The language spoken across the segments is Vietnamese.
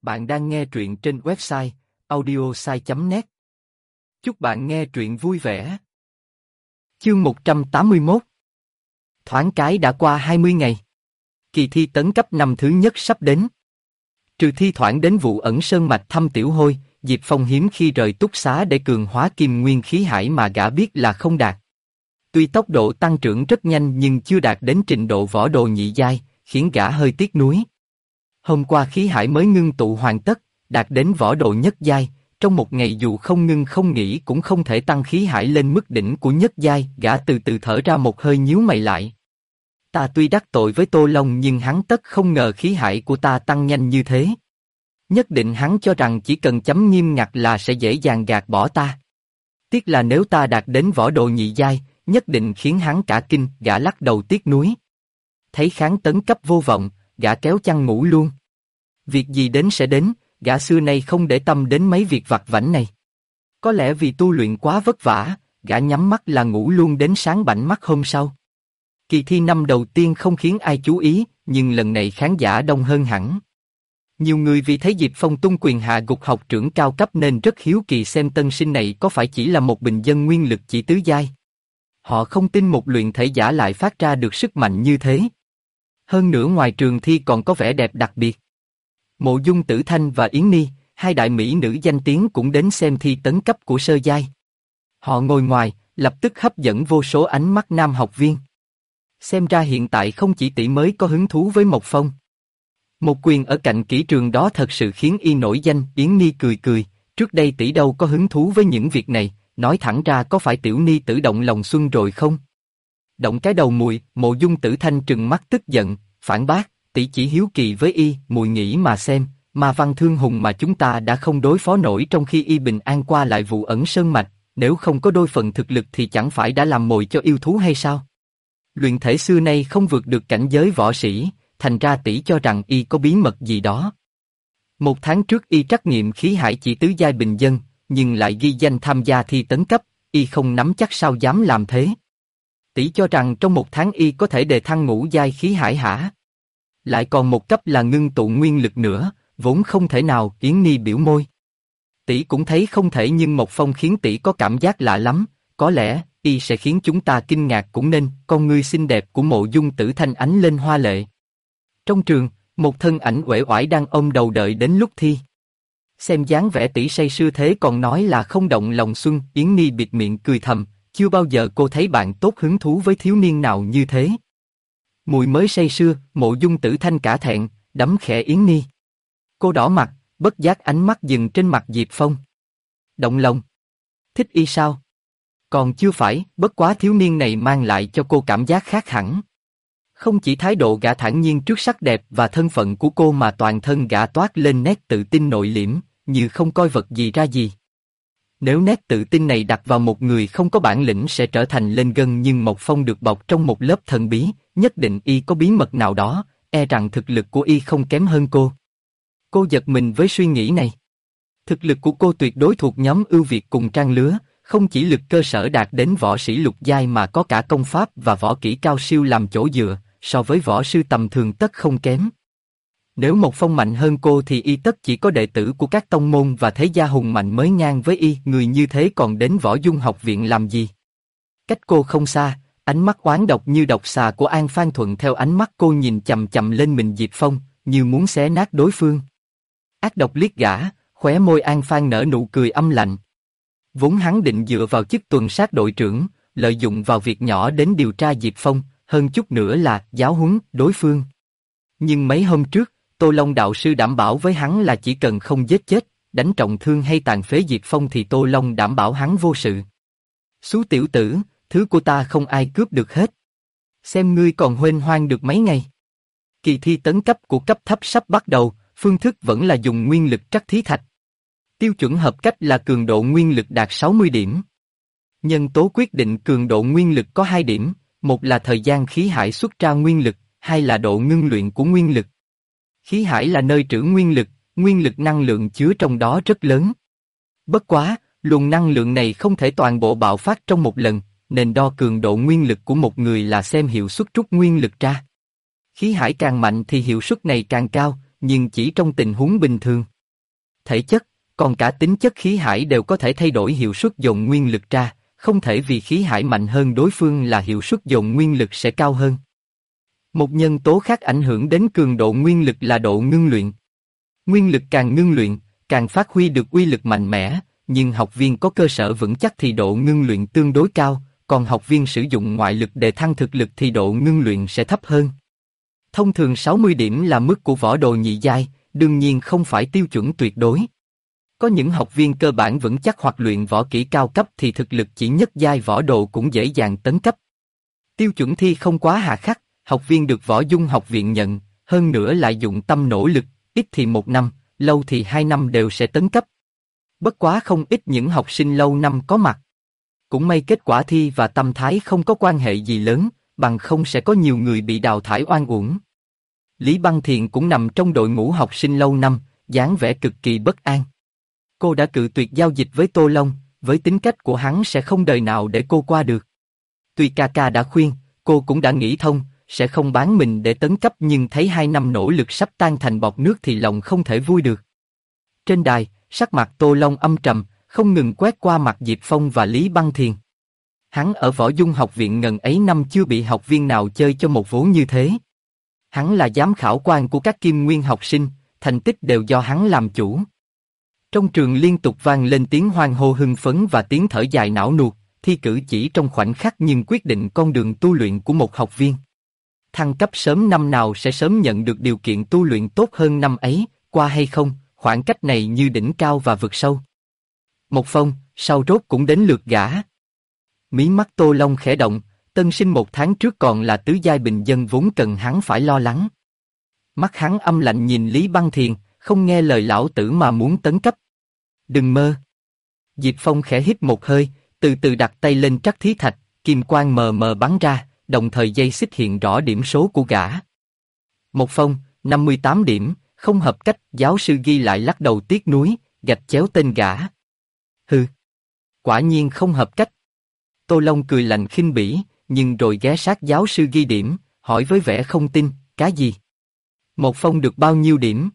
Bạn đang nghe truyện trên website audiosai.net. Chúc bạn nghe truyện vui vẻ. Chương 181. Thoáng cái đã qua 20 ngày. Kỳ thi tấn cấp năm thứ nhất sắp đến. Trừ thi thoảng đến vụ ẩn sơn mạch thăm Tiểu Hôi, Diệp Phong hiếm khi rời túc xá để cường hóa kim nguyên khí hải mà gã biết là không đạt. Tuy tốc độ tăng trưởng rất nhanh nhưng chưa đạt đến trình độ võ đồ nhị giai, khiến gã hơi tiếc nuối. Hôm qua khí hải mới ngưng tụ hoàn tất, đạt đến võ độ nhất giai, trong một ngày dù không ngưng không nghỉ cũng không thể tăng khí hải lên mức đỉnh của nhất giai, gã từ từ thở ra một hơi nhíu mày lại. Ta tuy đắc tội với Tô Long nhưng hắn tất không ngờ khí hải của ta tăng nhanh như thế. Nhất định hắn cho rằng chỉ cần chấm nghiêm ngặt là sẽ dễ dàng gạt bỏ ta. Tiếc là nếu ta đạt đến võ độ nhị giai, nhất định khiến hắn cả kinh, gã lắc đầu tiếc nuối. Thấy kháng tấn cấp vô vọng, gã kéo chăn ngủ luôn. Việc gì đến sẽ đến, gã xưa nay không để tâm đến mấy việc vặt vãnh này. Có lẽ vì tu luyện quá vất vả, gã nhắm mắt là ngủ luôn đến sáng bảnh mắt hôm sau. Kỳ thi năm đầu tiên không khiến ai chú ý, nhưng lần này khán giả đông hơn hẳn. Nhiều người vì thấy Diệp Phong tung quyền hạ gục học trưởng cao cấp nên rất hiếu kỳ xem tân sinh này có phải chỉ là một bình dân nguyên lực chỉ tứ giai. Họ không tin một luyện thể giả lại phát ra được sức mạnh như thế. Hơn nữa ngoài trường thi còn có vẻ đẹp đặc biệt. Mộ Dung Tử Thanh và Yến Ni, hai đại mỹ nữ danh tiếng cũng đến xem thi tấn cấp của sơ giai. Họ ngồi ngoài, lập tức hấp dẫn vô số ánh mắt nam học viên. Xem ra hiện tại không chỉ tỷ mới có hứng thú với Mộc Phong. Một quyền ở cạnh kỹ trường đó thật sự khiến y nổi danh. Yến Ni cười cười, trước đây tỷ đâu có hứng thú với những việc này, nói thẳng ra có phải tiểu Ni tử động lòng xuân rồi không? Động cái đầu mùi, Mộ Dung Tử Thanh trừng mắt tức giận, phản bác, tỷ chỉ hiếu kỳ với y, mùi nghĩ mà xem, mà Văn Thương Hùng mà chúng ta đã không đối phó nổi trong khi y bình an qua lại vụ ẩn sơn mạch, nếu không có đôi phần thực lực thì chẳng phải đã làm mồi cho yêu thú hay sao? Luyện thể xưa nay không vượt được cảnh giới võ sĩ, thành ra tỷ cho rằng y có bí mật gì đó. Một tháng trước y trắc nghiệm khí hải chỉ tứ giai bình dân, nhưng lại ghi danh tham gia thi tấn cấp, y không nắm chắc sao dám làm thế. Tỷ cho rằng trong một tháng y có thể đề thăng ngũ giai khí hải hả? Lại còn một cấp là ngưng tụ nguyên lực nữa, vốn không thể nào. Yến Ni biểu môi. Tỷ cũng thấy không thể nhưng Mộc Phong khiến tỷ có cảm giác lạ lắm, có lẽ y sẽ khiến chúng ta kinh ngạc cũng nên. Con ngươi xinh đẹp của Mộ Dung Tử Thanh ánh lên hoa lệ. Trong trường, một thân ảnh uể oải đang ôm đầu đợi đến lúc thi. Xem dáng vẻ tỷ say sưa thế còn nói là không động lòng xuân. Yến Ni bịt miệng cười thầm, chưa bao giờ cô thấy bạn tốt hứng thú với thiếu niên nào như thế. Mùi mới say sưa, Mộ Dung Tử Thanh cả thẹn, đấm khẽ Yến Ni. Cô đỏ mặt, bất giác ánh mắt dừng trên mặt Diệp Phong. Động lòng? Thích y sao? Còn chưa phải, bất quá thiếu niên này mang lại cho cô cảm giác khác hẳn. Không chỉ thái độ gã thản nhiên trước sắc đẹp và thân phận của cô mà toàn thân gã toát lên nét tự tin nội liễm, như không coi vật gì ra gì. Nếu nét tự tin này đặt vào một người không có bản lĩnh sẽ trở thành lên gân, nhưng Mộc Phong được bọc trong một lớp thần bí, nhất định y có bí mật nào đó, e rằng thực lực của y không kém hơn cô. Cô giật mình với suy nghĩ này. Thực lực của cô tuyệt đối thuộc nhóm ưu việt cùng trang lứa, không chỉ lực cơ sở đạt đến võ sĩ lục giai mà có cả công pháp và võ kỹ cao siêu làm chỗ dựa, so với võ sư tầm thường tất không kém. Nếu Mộc Phong mạnh hơn cô thì y tất chỉ có đệ tử của các tông môn và thế gia hùng mạnh mới ngang với y, người như thế còn đến Võ Dung học viện làm gì? Cách cô không xa, ánh mắt oán độc như độc xà của An Phan thuận theo ánh mắt cô nhìn chằm chằm lên mình Diệp Phong, như muốn xé nát đối phương. Ác độc liếc gã, khóe môi An Phan nở nụ cười âm lạnh. Vốn hắn định dựa vào chức tuần sát đội trưởng, lợi dụng vào việc nhỏ đến điều tra Diệp Phong, hơn chút nữa là giáo huấn đối phương. Nhưng mấy hôm trước, Tô Long đạo sư đảm bảo với hắn là chỉ cần không giết chết, đánh trọng thương hay tàn phế Diệp Phong thì Tô Long đảm bảo hắn vô sự. Xú tiểu tử, thứ của ta không ai cướp được hết. Xem ngươi còn huênh hoang được mấy ngày. Kỳ thi tấn cấp của cấp thấp sắp bắt đầu, phương thức vẫn là dùng nguyên lực trắc thí thạch. Tiêu chuẩn hợp cách là cường độ nguyên lực đạt 60 điểm. Nhân tố quyết định cường độ nguyên lực có 2 điểm, một là thời gian khí hải xuất ra nguyên lực, hai là độ ngưng luyện của nguyên lực. Khí hải là nơi trữ nguyên lực năng lượng chứa trong đó rất lớn. Bất quá, luồng năng lượng này không thể toàn bộ bạo phát trong một lần, nên đo cường độ nguyên lực của một người là xem hiệu suất trút nguyên lực ra. Khí hải càng mạnh thì hiệu suất này càng cao, nhưng chỉ trong tình huống bình thường. thể chất, còn cả tính chất khí hải đều có thể thay đổi hiệu suất dồn nguyên lực ra, không thể vì khí hải mạnh hơn đối phương là hiệu suất dồn nguyên lực sẽ cao hơn. Một nhân tố khác ảnh hưởng đến cường độ nguyên lực là độ ngưng luyện. Nguyên lực càng ngưng luyện, càng phát huy được uy lực mạnh mẽ, nhưng học viên có cơ sở vững chắc thì độ ngưng luyện tương đối cao, còn học viên sử dụng ngoại lực để thăng thực lực thì độ ngưng luyện sẽ thấp hơn. Thông thường 60 điểm là mức của võ đồ nhị giai, đương nhiên không phải tiêu chuẩn tuyệt đối. Có những học viên cơ bản vững chắc hoặc luyện võ kỹ cao cấp thì thực lực chỉ nhất giai võ đồ cũng dễ dàng tấn cấp. Tiêu chuẩn thi không quá hà khắc, học viên được Võ Dung học viện nhận, hơn nữa lại dụng tâm nỗ lực, ít thì 1 năm, lâu thì 2 năm đều sẽ tấn cấp. Bất quá không ít những học sinh lâu năm có mặt. Cũng may kết quả thi và tâm thái không có quan hệ gì lớn, bằng không sẽ có nhiều người bị đào thải oan uổng. Lý Băng Thiền cũng nằm trong đội ngũ học sinh lâu năm, dáng vẻ cực kỳ bất an. Cô đã cự tuyệt giao dịch với Tô Long, với tính cách của hắn sẽ không đời nào để cô qua được. Tuy ca ca đã khuyên, cô cũng đã nghĩ thông, sẽ không bán mình để tấn cấp nhưng thấy 2 năm nỗ lực sắp tan thành bọt nước thì lòng không thể vui được. Trên đài, sắc mặt Tô Long âm trầm, không ngừng quét qua mặt Diệp Phong và Lý Băng Thiền. Hắn ở Võ Dung học viện ngần ấy năm chưa bị học viên nào chơi cho một vố như thế. Hắn là giám khảo quan của các kim nguyên học sinh, thành tích đều do hắn làm chủ. Trong trường liên tục vang lên tiếng hoan hô hưng phấn và tiếng thở dài não nuột, thi cử chỉ trong khoảnh khắc nhưng quyết định con đường tu luyện của một học viên. Thăng cấp sớm năm nào sẽ sớm nhận được điều kiện tu luyện tốt hơn năm ấy, qua hay không, khoảng cách này như đỉnh cao và vực sâu. Một Phong, sau rốt cũng đến lượt gã. Mí mắt Tô Long khẽ động, tân sinh 1 tháng trước còn là tứ giai bình dân vốn cần hắn phải lo lắng. Mắt hắn âm lạnh nhìn Lý Băng Thiền, không nghe lời lão tử mà muốn tấn cấp. Đừng mơ. Diệp Phong khẽ hít một hơi, từ từ đặt tay lên trắc thí thạch, kim quang mờ mờ bắn ra, đồng thời dây xích hiện rõ điểm số của gã. Một Phong, 58 điểm, không hợp cách, giáo sư ghi lại lắc đầu tiếc nuối, gạch chéo tên gã. Hừ. Quả nhiên không hợp cách. Tô Long cười lạnh khinh bỉ, nhưng rồi ghé sát giáo sư ghi điểm, hỏi với vẻ không tin, cái gì? Một Phong được bao nhiêu điểm?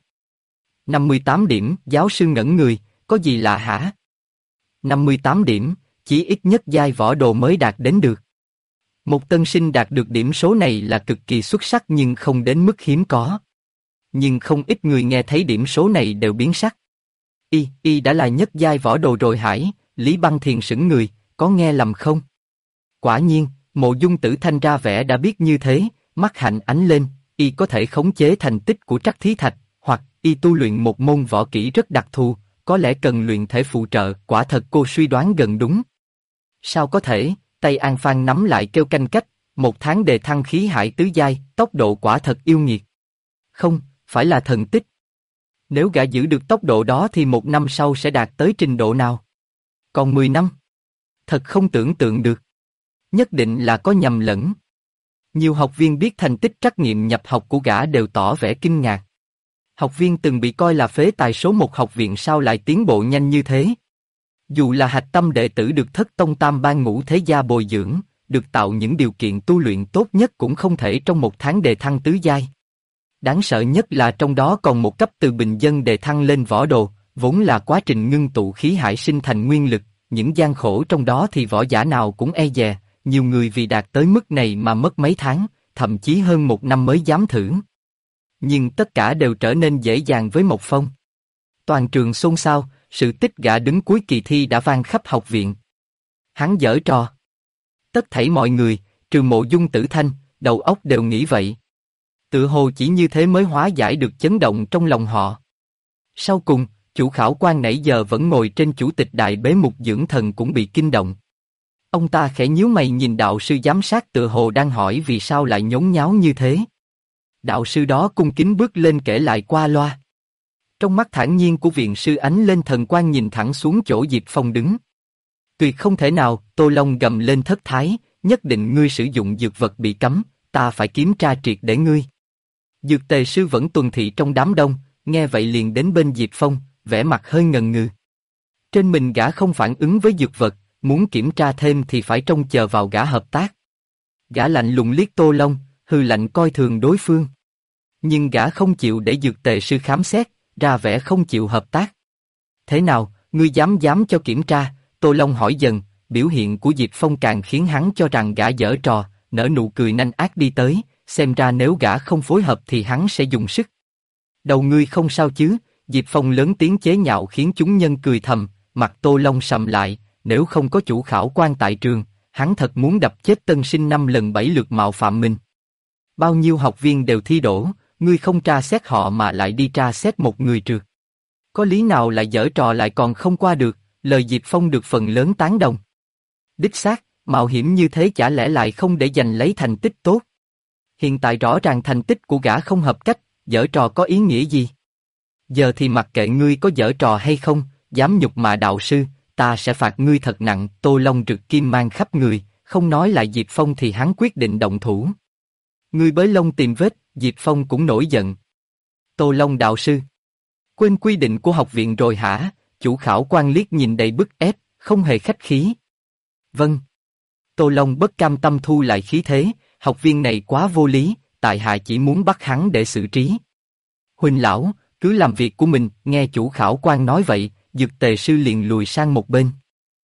58 điểm, giáo sư ngẩn người, có gì lạ hả? 58 điểm, chỉ ít nhất giai võ đồ mới đạt đến được. Một tân sinh đạt được điểm số này là cực kỳ xuất sắc nhưng không đến mức hiếm có. Nhưng không ít người nghe thấy điểm số này đều biến sắc. Y đã là nhất giai võ đồ rồi hải, Lý Băng Thiền sững người, có nghe lầm không? Quả nhiên, Mộ Dung Tử Thanh ra vẻ đã biết như thế, mắt hạnh ánh lên, y có thể khống chế thành tích của trắc thí thạch, hoặc y tu luyện một môn võ kỹ rất đặc thù, có lẽ cần luyện thể phụ trợ, quả thật cô suy đoán gần đúng. Sao có thể, tay An Phan nắm lại kêu canh cách, 1 tháng đề thăng khí hải tứ giai, tốc độ quả thật yêu nghiệt. Không, phải là thần tích. Nếu gã giữ được tốc độ đó thì 1 năm sau sẽ đạt tới trình độ nào? Còn 10 năm? Thật không tưởng tượng được. Nhất định là có nhầm lẫn. Nhiều học viên biết thành tích trắc nghiệm nhập học của gã đều tỏ vẻ kinh ngạc. Học viên từng bị coi là phế tài số 1 học viện sao lại tiến bộ nhanh như thế? Dù là hạch tâm đệ tử được Thất Tông Tam Ban Ngũ Thế Gia bồi dưỡng, được tạo những điều kiện tu luyện tốt nhất cũng không thể trong 1 tháng đề thăng tứ giai. Đáng sợ nhất là trong đó còn một cấp từ bình dân đề thăng lên võ đồ, vốn là quá trình ngưng tụ khí hải sinh thành nguyên lực, những gian khổ trong đó thì võ giả nào cũng e dè, nhiều người vì đạt tới mức này mà mất mấy tháng, thậm chí hơn 1 năm mới dám thử. Nhưng tất cả đều trở nên dễ dàng với Một Phong. Toàn trường xôn xao, sự tích gã đứng cuối kỳ thi đã vang khắp học viện. Hắn giở trò. Tất thảy mọi người, trừ Mộ Dung Tử Thanh, đầu óc đều nghĩ vậy. Tự hồ chỉ như thế mới hóa giải được chấn động trong lòng họ. Sau cùng, chủ khảo quan nãy giờ vẫn ngồi trên chủ tịch đại bế mục dưỡng thần cũng bị kinh động. Ông ta khẽ nhíu mày nhìn đạo sư giám sát tự hồ đang hỏi vì sao lại nhốn nháo như thế. Đạo sư đó cung kính bước lên kể lại qua loa. Trong mắt thản nhiên của viện sư ánh lên thần quang nhìn thẳng xuống chỗ Diệp Phong đứng. Tuyệt không thể nào, Tô Long gầm lên thất thái, nhất định ngươi sử dụng dược vật bị cấm, ta phải kiểm tra triệt để ngươi. Dược tề sư vẫn tuần thị trong đám đông, nghe vậy liền đến bên Diệp Phong, vẻ mặt hơi ngần ngừ. Trên mình gã không phản ứng với dược vật, muốn kiểm tra thêm thì phải trông chờ vào gã hợp tác. Gã lạnh lùng liếc Tô Long, hừ lạnh coi thường đối phương. Nhưng gã không chịu để dược tề sư khám xét, ra vẻ không chịu hợp tác. Thế nào, ngươi dám cho kiểm tra? Tô Long hỏi dần, biểu hiện của Diệp Phong càng khiến hắn cho rằng gã giở trò, nở nụ cười nanh ác đi tới, xem ra nếu gã không phối hợp thì hắn sẽ dùng sức. Đầu ngươi không sao chứ? Diệp Phong lớn tiếng chế nhạo khiến chúng nhân cười thầm, mặt Tô Long sầm lại, nếu không có chủ khảo quan tại trường, hắn thật muốn đập chết tân sinh 5 lần 7 lượt mạo phạm mình. Bao nhiêu học viên đều thi đỗ, ngươi không tra xét họ mà lại đi tra xét một người trượt. Có lý nào lại giở trò lại còn không qua được? Lời Diệp Phong được phần lớn tán đồng. Đích xác, mạo hiểm như thế chả lẽ lại không để giành lấy thành tích tốt. Hiện tại rõ ràng thành tích của gã không hợp cách, giở trò có ý nghĩa gì? Giờ thì mặc kệ ngươi có giở trò hay không, dám nhục mạ đạo sư, ta sẽ phạt ngươi thật nặng. Tô Long rực kim mang khắp người, không nói lại Diệp Phong thì hắn quyết định động thủ. Ngươi bới lông tìm vết, Diệp Phong cũng nổi giận. Tô Long đạo sư, quên quy định của học viện rồi hả? Chủ khảo quan liếc nhìn đầy bức ép, không hề khách khí. Vâng. Tô Long bất cam tâm thu lại khí thế, học viên này quá vô lý, tại hạ chỉ muốn bắt hắn để xử trí. Huỳnh lão, cứ làm việc của mình. Nghe chủ khảo quan nói vậy, Dược Tề sư liền lùi sang một bên.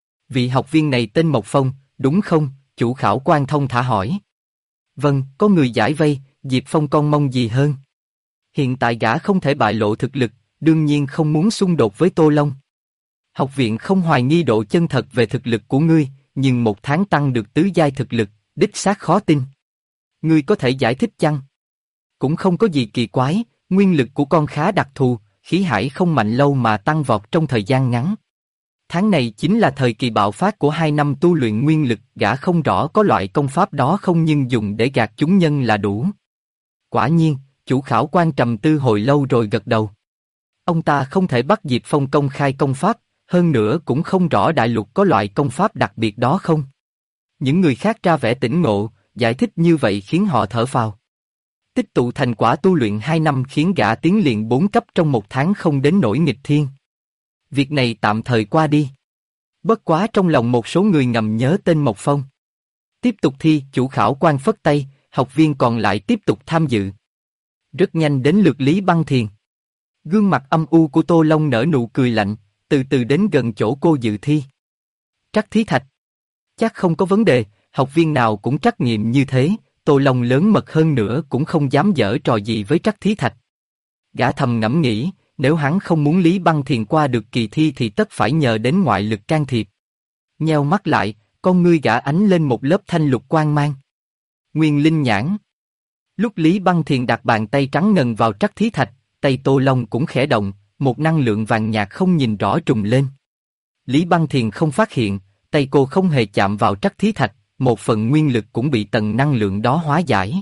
Vị học viên này tên Mộc Phong, đúng không? Chủ khảo quan thông thả hỏi. Vâng, có người giải vây, Diệp Phong con mong gì hơn. Hiện tại gã không thể bại lộ thực lực, đương nhiên không muốn xung đột với Tô Long. Học viện không hoài nghi độ chân thật về thực lực của ngươi, nhưng 1 tháng tăng được tứ giai thực lực, đích xác khó tin. Ngươi có thể giải thích chăng? Cũng không có gì kỳ quái, nguyên lực của con khá đặc thù, khí hải không mạnh lâu mà tăng vọt trong thời gian ngắn. Tháng này chính là thời kỳ bạo phát của 2 năm tu luyện nguyên lực, gã không rõ có loại công pháp đó không nhưng dùng để gạt chúng nhân là đủ. Quả nhiên, chủ khảo quan trầm tư hồi lâu rồi gật đầu. Ông ta không thể bắt Diệp Phong công khai công pháp, hơn nữa cũng không rõ đại lục có loại công pháp đặc biệt đó không. Những người khác ra vẻ tỉnh ngộ, giải thích như vậy khiến họ thở phào. Tích tụ thành quả tu luyện 2 năm khiến gã tiến liền 4 cấp trong 1 tháng không đến nỗi nghịch thiên. Việc này tạm thời qua đi. Bất quá trong lòng một số người ngầm nhớ tên Mộc Phong. Tiếp tục thi, chủ khảo quan phất tay, học viên còn lại tiếp tục tham dự. Rất nhanh đến lượt Lý Băng Thiền. Gương mặt âm u của Tô Long nở nụ cười lạnh, từ từ đến gần chỗ cô dự thi. Trắc Thí Thạch. Chắc không có vấn đề, học viên nào cũng trắc nghiệm như thế, Tô Long lớn mật hơn nữa cũng không dám giở trò gì với Trắc Thí Thạch. Gã thầm ngẫm nghĩ, nếu hắn không muốn Lý Băng Thiền qua được kỳ thi thì tất phải nhờ đến ngoại lực can thiệp. Nheo mắt lại, con ngươi gã ánh lên một lớp thanh lục quang mang. Nguyên linh nhãn. Lúc Lý Băng Thiền đặt bàn tay trắng ngần vào Trắc Thí Thạch, tay Tô Long cũng khẽ động, một năng lượng vàng nhạt không nhìn rõ trùng lên. Lý Băng Thiền không phát hiện, tay cô không hề chạm vào Trắc Thí Thạch, một phần nguyên lực cũng bị tầng năng lượng đó hóa giải.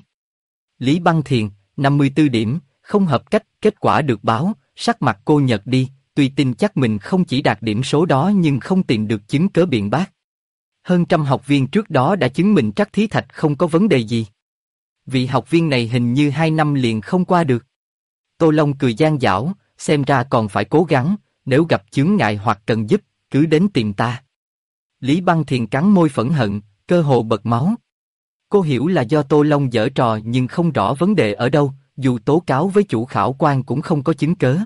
Lý Băng Thiền, 54 điểm, không hợp cách, kết quả được báo, sắc mặt cô nhợt đi, tuy tin chắc mình không chỉ đạt điểm số đó nhưng không tìm được chứng cớ biện bác. Hơn trăm học viên trước đó đã chứng minh Trắc Thí Thạch không có vấn đề gì. Vị học viên này hình như 2 năm liền không qua được. Tô Long cười gian dảo, xem ra còn phải cố gắng, nếu gặp chướng ngại hoặc cần giúp, cứ đến tìm ta. Lý Băng Thiền cắn môi phẫn hận, cơ hồ bật máu. Cô hiểu là do Tô Long giở trò nhưng không rõ vấn đề ở đâu, dù tố cáo với chủ khảo quan cũng không có chứng cớ.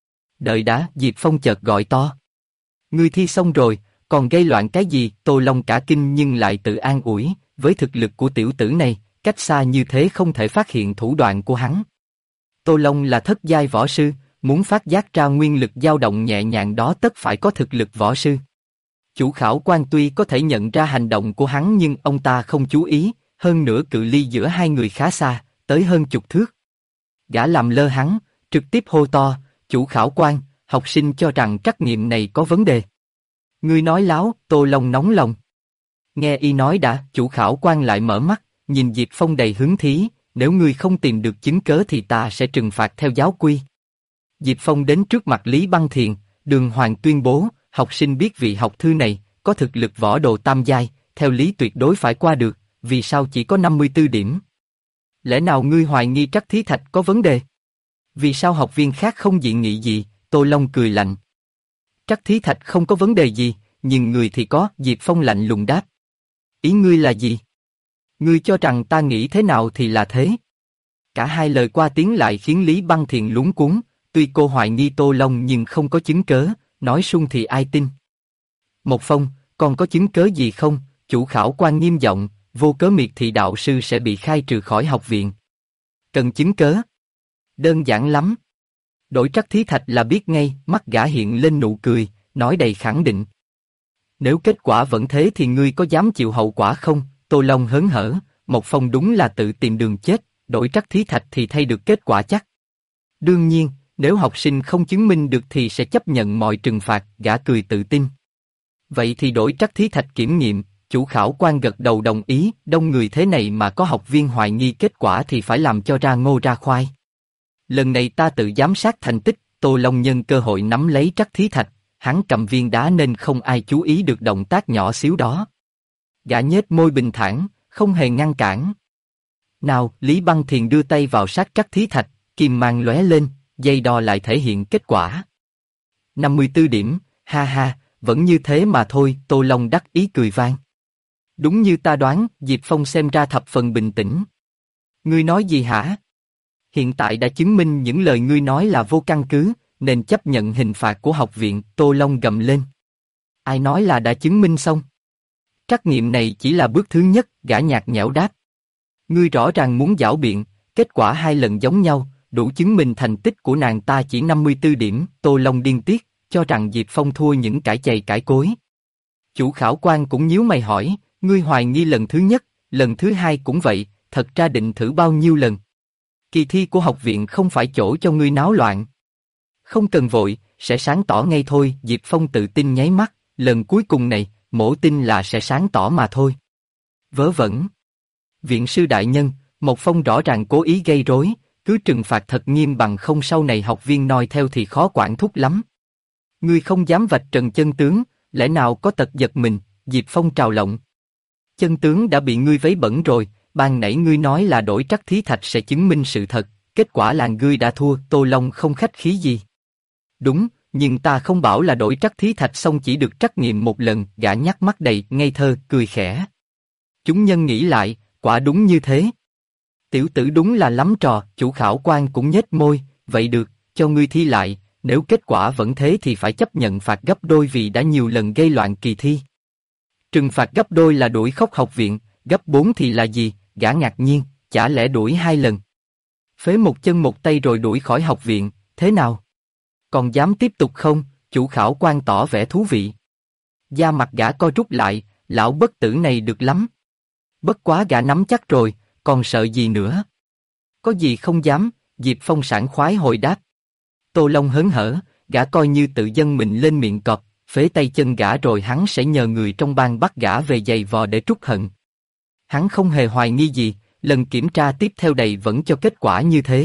Đợi đã, Diệp Phong chợt gọi to. Ngươi thi xong rồi, còn gây loạn cái gì? Tô Long cả kinh nhưng lại tự an ủi, với thực lực của tiểu tử này, cách xa như thế không thể phát hiện thủ đoạn của hắn. Tô Long là thất giai võ sư, muốn phát giác ra nguyên lực dao động nhẹ nhàng đó tất phải có thực lực võ sư. Chủ khảo quan tuy có thể nhận ra hành động của hắn nhưng ông ta không chú ý, hơn nữa cự ly giữa hai người khá xa, tới hơn chục thước. Gã làm lơ hắn, trực tiếp hô to, chủ khảo quan, học sinh cho rằng trắc nghiệm này có vấn đề. Ngươi nói láo, Tô Long nóng lòng. Nghe y nói đã, chủ khảo quan lại mở mắt, nhìn Diệp Phong đầy hứng thí, nếu ngươi không tìm được chứng cớ thì ta sẽ trừng phạt theo giáo quy. Diệp Phong đến trước mặt Lý Băng Thiền, đường hoàng tuyên bố, học sinh biết vị học thư này, có thực lực võ đồ tam giai, theo lý tuyệt đối phải qua được, vì sao chỉ có 54 điểm? Lẽ nào ngươi hoài nghi Trắc Thí Thạch có vấn đề? Vì sao học viên khác không dị nghị gì? Tô Long cười lạnh. Trắc Thí Thạch không có vấn đề gì, nhưng người thì có, Diệp Phong lạnh lùng đáp. Ý ngươi là gì? Ngươi cho rằng ta nghĩ thế nào thì là thế. Cả hai lời qua tiếng lại khiến Lý Băng Thiền lúng cuống, tuy cô hoài nghi Tô Long nhưng không có chứng cớ, Nói suông thì ai tin? Một Phong, còn có chứng cớ gì không? Chủ khảo quan nghiêm giọng, vô cớ miệt thị đạo sư sẽ bị khai trừ khỏi học viện. Cần chứng cớ? Đơn giản lắm. Đổi Trắc Thí Thạch là biết ngay, mắt gã hiện lên nụ cười, nói đầy khẳng định. Nếu kết quả vẫn thế thì ngươi có dám chịu hậu quả không? Tô Long hớn hở, Một Phong đúng là tự tìm đường chết, đổi Trắc Thí Thạch thì thay được kết quả chắc. Đương nhiên, nếu học sinh không chứng minh được thì sẽ chấp nhận mọi trừng phạt, gã cười tự tin. Vậy thì đổi Trắc Thí Thạch kiểm nghiệm, chủ khảo quan gật đầu đồng ý, đông người thế này mà có học viên hoài nghi kết quả thì phải làm cho ra ngô ra khoai. Lần này ta tự giám sát thành tích, Tô Long nhân cơ hội nắm lấy Trắc Thí Thạch, hắn cầm viên đá nên không ai chú ý được động tác nhỏ xíu đó. Gã nhếch môi bình thản, không hề ngăn cản. Nào, Lý Băng Thiền đưa tay vào sát Trắc Thí Thạch, kim mang lóe lên, dây đo lại thể hiện kết quả. 54 điểm, ha ha, vẫn như thế mà thôi, Tô Long đắc ý cười vang. Đúng như ta đoán, Diệp Phong xem ra thập phần bình tĩnh. Ngươi nói gì hả? Hiện tại đã chứng minh những lời ngươi nói là vô căn cứ, nên chấp nhận hình phạt của học viện, Tô Long gầm lên. Ai nói là đã chứng minh xong? Trắc nghiệm này chỉ là bước thứ nhất, gã nhạt nhẽo đáp. Ngươi rõ ràng muốn giảo biện, kết quả hai lần giống nhau, đủ chứng minh thành tích của nàng ta chỉ 54 điểm, Tô Long điên tiết, cho rằng Diệp Phong thua những cãi chày cãi cối. Chủ khảo quan cũng nhíu mày hỏi, ngươi hoài nghi lần thứ nhất, lần thứ hai cũng vậy, thật ra định thử bao nhiêu lần? Kỳ thi của học viện không phải chỗ cho ngươi náo loạn. Không cần vội, sẽ sáng tỏ ngay thôi, Diệp Phong tự tin nháy mắt, lần cuối cùng này, mổ tin là sẽ sáng tỏ mà thôi. Vớ vẩn. Viện sư đại nhân, Một Phong rõ ràng cố ý gây rối, cứ trừng phạt thật nghiêm bằng không sau này học viên noi theo thì khó quản thúc lắm. Ngươi không dám vạch trần chân tướng, lẽ nào có tật giật mình, Diệp Phong trào lộng. Chân tướng đã bị ngươi vấy bẩn rồi, ban nãy ngươi nói là đổi Trắc Thí Thạch sẽ chứng minh sự thật, kết quả là ngươi đã thua, Tô Long không khách khí gì. Đúng, nhưng ta không bảo là đổi Trắc Thí Thạch xong chỉ được trắc nghiệm một lần, gã nhắc mắt đầy, ngây thơ, cười khẽ. Chúng nhân nghĩ lại, quả đúng như thế. Tiểu tử đúng là lắm trò, chủ khảo quan cũng nhếch môi, vậy được, cho ngươi thi lại, nếu kết quả vẫn thế thì phải chấp nhận phạt gấp đôi vì đã nhiều lần gây loạn kỳ thi. Trừng phạt gấp đôi là đuổi khóc học viện, gấp 4 thì là gì, gã ngạc nhiên, chả lẽ đuổi 2 lần. Phế một chân một tay rồi đuổi khỏi học viện, thế nào? Còn dám tiếp tục không? Chủ khảo quan tỏ vẻ thú vị. Da mặt gã co rút lại, lão bất tử này được lắm. Bất quá gã nắm chắc rồi, còn sợ gì nữa? Có gì không dám, Diệp Phong sảng khoái hồi đáp. Tô Long hớn hở, gã coi như tự dâng mình lên miệng cọp, phế tay chân gã rồi hắn sẽ nhờ người trong bang bắt gã về giày vò để trút hận. Hắn không hề hoài nghi gì, lần kiểm tra tiếp theo đầy vẫn cho kết quả như thế.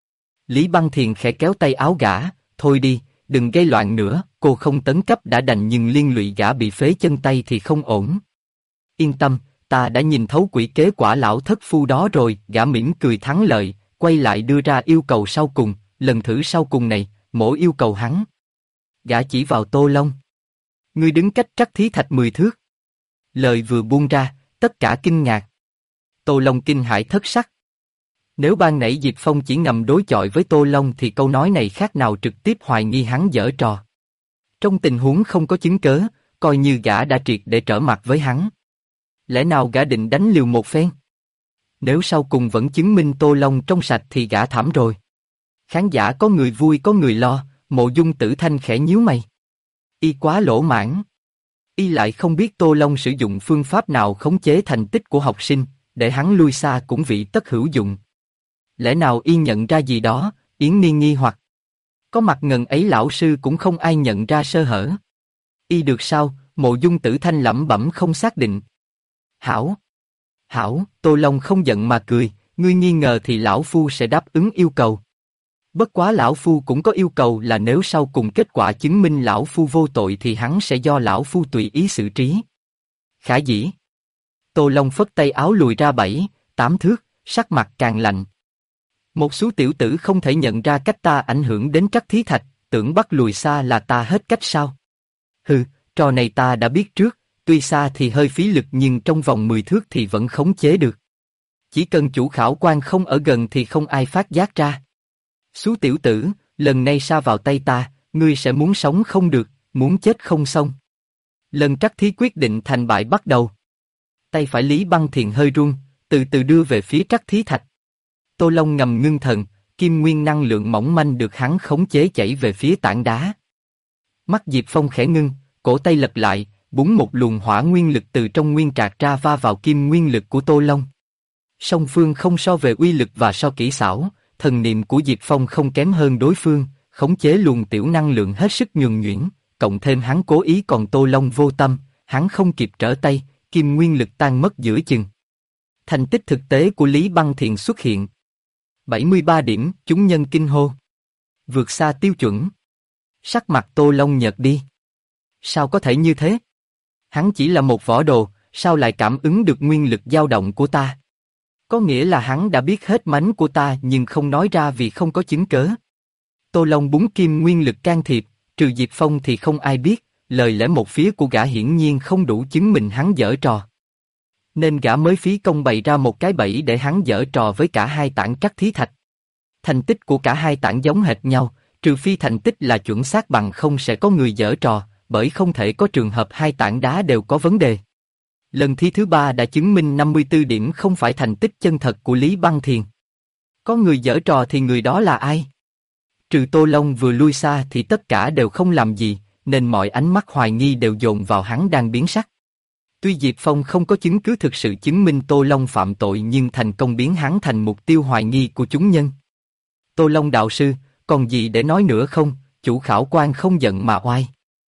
Lý Băng Thiền khẽ kéo tay áo gã, thôi đi, đừng gây loạn nữa, cô không tấn cấp đã đành nhưng liên lụy gã bị phế chân tay thì không ổn. Yên tâm, ta đã nhìn thấu quỷ kế quả lão thất phu đó rồi, gã mỉm cười thắng lợi, quay lại đưa ra yêu cầu sau cùng, lần thử sau cùng này, mỗi yêu cầu hắn. Gã chỉ vào Tô Long. Ngươi đứng cách Trắc Thí Thạch 10 thước. Lời vừa buông ra, tất cả kinh ngạc. Tô Long kinh hãi thất sắc. Nếu ban nãy Diệp Phong chỉ ngầm đối chọi với Tô Long thì câu nói này khác nào trực tiếp hoài nghi hắn giở trò. Trong tình huống không có chứng cớ, coi như gã đã triệt để trở mặt với hắn. Lẽ nào gã định đánh liều một phen? Nếu sau cùng vẫn chứng minh Tô Long trong sạch thì gã thảm rồi. Khán giả có người vui có người lo, Mộ Dung Tử Thanh khẽ nhíu mày. Y quá lỗ mãn. Y lại không biết Tô Long sử dụng phương pháp nào khống chế thành tích của học sinh, để hắn lui xa cũng vị tất hữu dụng. Lẽ nào Y nhận ra gì đó, Yến Ni nghi hoặc. Có mặt ngần ấy lão sư cũng không ai nhận ra sơ hở. Y được sao? Mộ Dung Tử Thanh lẩm bẩm không xác định. Hảo. Hảo, Tô Long không giận mà cười, ngươi nghi ngờ thì lão phu sẽ đáp ứng yêu cầu. Bất quá lão phu cũng có yêu cầu là nếu sau cùng kết quả chứng minh lão phu vô tội thì hắn sẽ do lão phu tùy ý xử trí. Khả dĩ. Tô Long phất tay áo lùi ra 7-8 thước, sắc mặt càng lạnh. Một số tiểu tử không thể nhận ra cách ta ảnh hưởng đến Trắc Thí Thạch, tưởng bắt lùi xa là ta hết cách sao? Hừ, trò này ta đã biết trước, tuy xa thì hơi phí lực nhưng trong vòng 10 thước thì vẫn khống chế được. Chỉ cần chủ khảo quan không ở gần thì không ai phát giác ra. Số tiểu tử, lần này sa vào tay ta, ngươi sẽ muốn sống không được, muốn chết không xong. Lần trắc thí quyết định thành bại bắt đầu. Tay phải Lý Băng Thiền hơi run, từ từ đưa về phía trắc thí thạch. Tô Long ngầm ngưng thần, kim nguyên năng lượng mỏng manh được hắn khống chế chảy về phía tảng đá. Mắt Diệp Phong khẽ ngưng, cổ tay lật lại, búng một luồng hỏa nguyên lực từ trong nguyên trạc ra va vào kim nguyên lực của Tô Long. Song phương không so về uy lực và so kỹ xảo, thần niệm của Diệp Phong không kém hơn đối phương, khống chế luồng tiểu năng lượng hết sức nhuần nhuyễn, cộng thêm hắn cố ý còn Tô Long vô tâm, hắn không kịp trở tay, kim nguyên lực tan mất giữa chừng. Thành tích thực tế của Lý Băng Thiện xuất hiện. 73 điểm, chúng nhân kinh hô. Vượt xa tiêu chuẩn. Sắc mặt Tô Long nhợt đi. Sao có thể như thế? Hắn chỉ là một võ đồ, sao lại cảm ứng được nguyên lực dao động của ta? Có nghĩa là hắn đã biết hết mánh của ta nhưng không nói ra vì không có chứng cớ. Tô Long búng kim nguyên lực can thiệp, trừ Diệp Phong thì không ai biết, lời lẽ một phía của gã hiển nhiên không đủ chứng minh hắn giở trò. Nên gã mới phí công bày ra một cái bẫy để hắn giở trò với cả hai tảng trắc thí thạch. Thành tích của cả hai tảng giống hệt nhau, trừ phi thành tích là chuẩn xác bằng không sẽ có người giở trò, bởi không thể có trường hợp hai tảng đá đều có vấn đề. Lần thi thứ ba đã chứng minh 54 điểm không phải thành tích chân thật của Lý Băng Thiền. Có người giở trò thì người đó là ai? Trừ Tô Long vừa lui xa thì tất cả đều không làm gì, nên mọi ánh mắt hoài nghi đều dồn vào hắn đang biến sắc. Tuy Diệp Phong không có chứng cứ thực sự chứng minh Tô Long phạm tội nhưng thành công biến hắn thành mục tiêu hoài nghi của chúng nhân. Tô Long đạo sư, còn gì để nói nữa không? Chủ khảo quan không giận mà oai.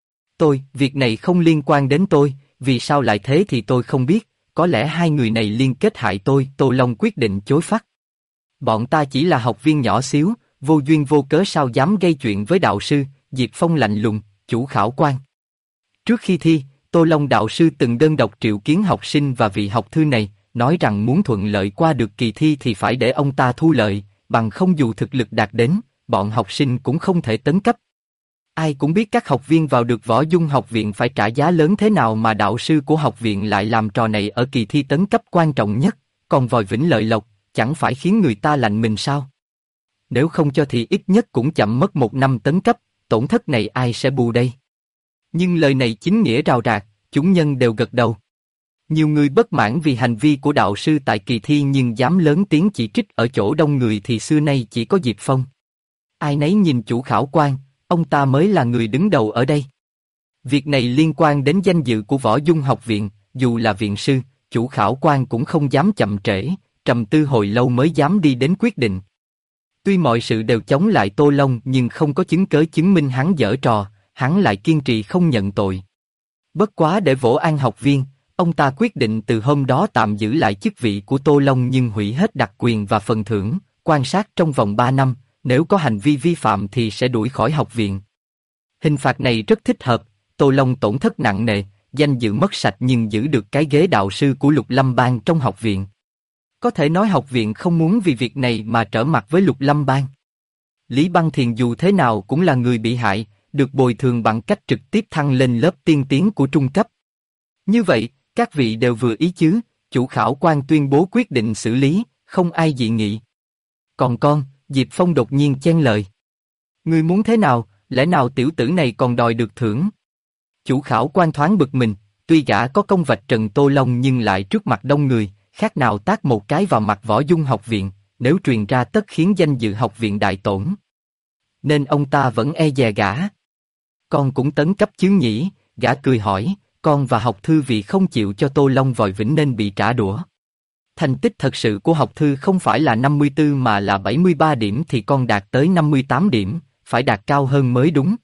Việc này không liên quan đến tôi, vì sao lại thế thì tôi không biết, có lẽ hai người này liên kết hại tôi. Tô Long quyết định chối phát. Bọn ta chỉ là học viên nhỏ xíu, vô duyên vô cớ sao dám gây chuyện với đạo sư? Diệp Phong lạnh lùng, chủ khảo quan. Trước khi thi, Tô Long đạo sư từng đơn độc triệu kiến học sinh và vị học thư này, nói rằng muốn thuận lợi qua được kỳ thi thì phải để ông ta thu lợi, bằng không dù thực lực đạt đến, bọn học sinh cũng không thể tấn cấp. Ai cũng biết các học viên vào được Võ Dung học viện phải trả giá lớn thế nào mà đạo sư của học viện lại làm trò này ở kỳ thi tấn cấp quan trọng nhất, còn vòi vĩnh lợi lộc, chẳng phải khiến người ta lạnh mình sao? Nếu không cho thì ít nhất cũng chậm mất 1 năm tấn cấp, tổn thất này ai sẽ bù đây? Nhưng lời này chính nghĩa rào rạc, chúng nhân đều gật đầu. Nhiều người bất mãn vì hành vi của đạo sư tại kỳ thi nhưng dám lớn tiếng chỉ trích ở chỗ đông người thì xưa nay chỉ có Diệp Phong. Ai nấy nhìn chủ khảo quan, ông ta mới là người đứng đầu ở đây. Việc này liên quan đến danh dự của Võ Dung học viện, dù là viện sư, chủ khảo quan cũng không dám chậm trễ, trầm tư hồi lâu mới dám đi đến quyết định. Tuy mọi sự đều chống lại Tô Long nhưng không có chứng cớ chứng minh hắn giở trò, hắn lại kiên trì không nhận tội. Bất quá để vỗ an học viên, ông ta quyết định từ hôm đó tạm giữ lại chức vị của Tô Long nhưng hủy hết đặc quyền và phần thưởng, quan sát trong vòng 3 năm, nếu có hành vi vi phạm thì sẽ đuổi khỏi học viện. Hình phạt này rất thích hợp, Tô Long tổn thất nặng nề, danh dự mất sạch nhưng giữ được cái ghế đạo sư của Lục Lâm Bang trong học viện. Có thể nói học viện không muốn vì việc này mà trở mặt với Lục Lâm Bang. Lý Băng Thiền dù thế nào cũng là người bị hại, được bồi thường bằng cách trực tiếp thăng lên lớp tiên tiến của trung cấp. Như vậy, các vị đều vừa ý chứ? Chủ khảo quan tuyên bố quyết định xử lý, không ai dị nghị. Còn con, Diệp Phong đột nhiên chen lời. Ngươi muốn thế nào, lẽ nào tiểu tử này còn đòi được thưởng? Chủ khảo quan thoáng bực mình, tuy gã có công vạch trần Tô Long nhưng lại trước mặt đông người, khác nào tát một cái vào mặt Võ Dung học viện, nếu truyền ra tất khiến danh dự học viện đại tổn. Nên ông ta vẫn e dè gã. Con cũng tấn cấp chứ nhỉ? Gã cười hỏi, con và học thư vì không chịu cho Tô Long vòi vĩnh nên bị trả đũa. Thành tích thật sự của học thư không phải là 54 mà là 73 điểm thì con đạt tới 58 điểm, phải đạt cao hơn mới đúng.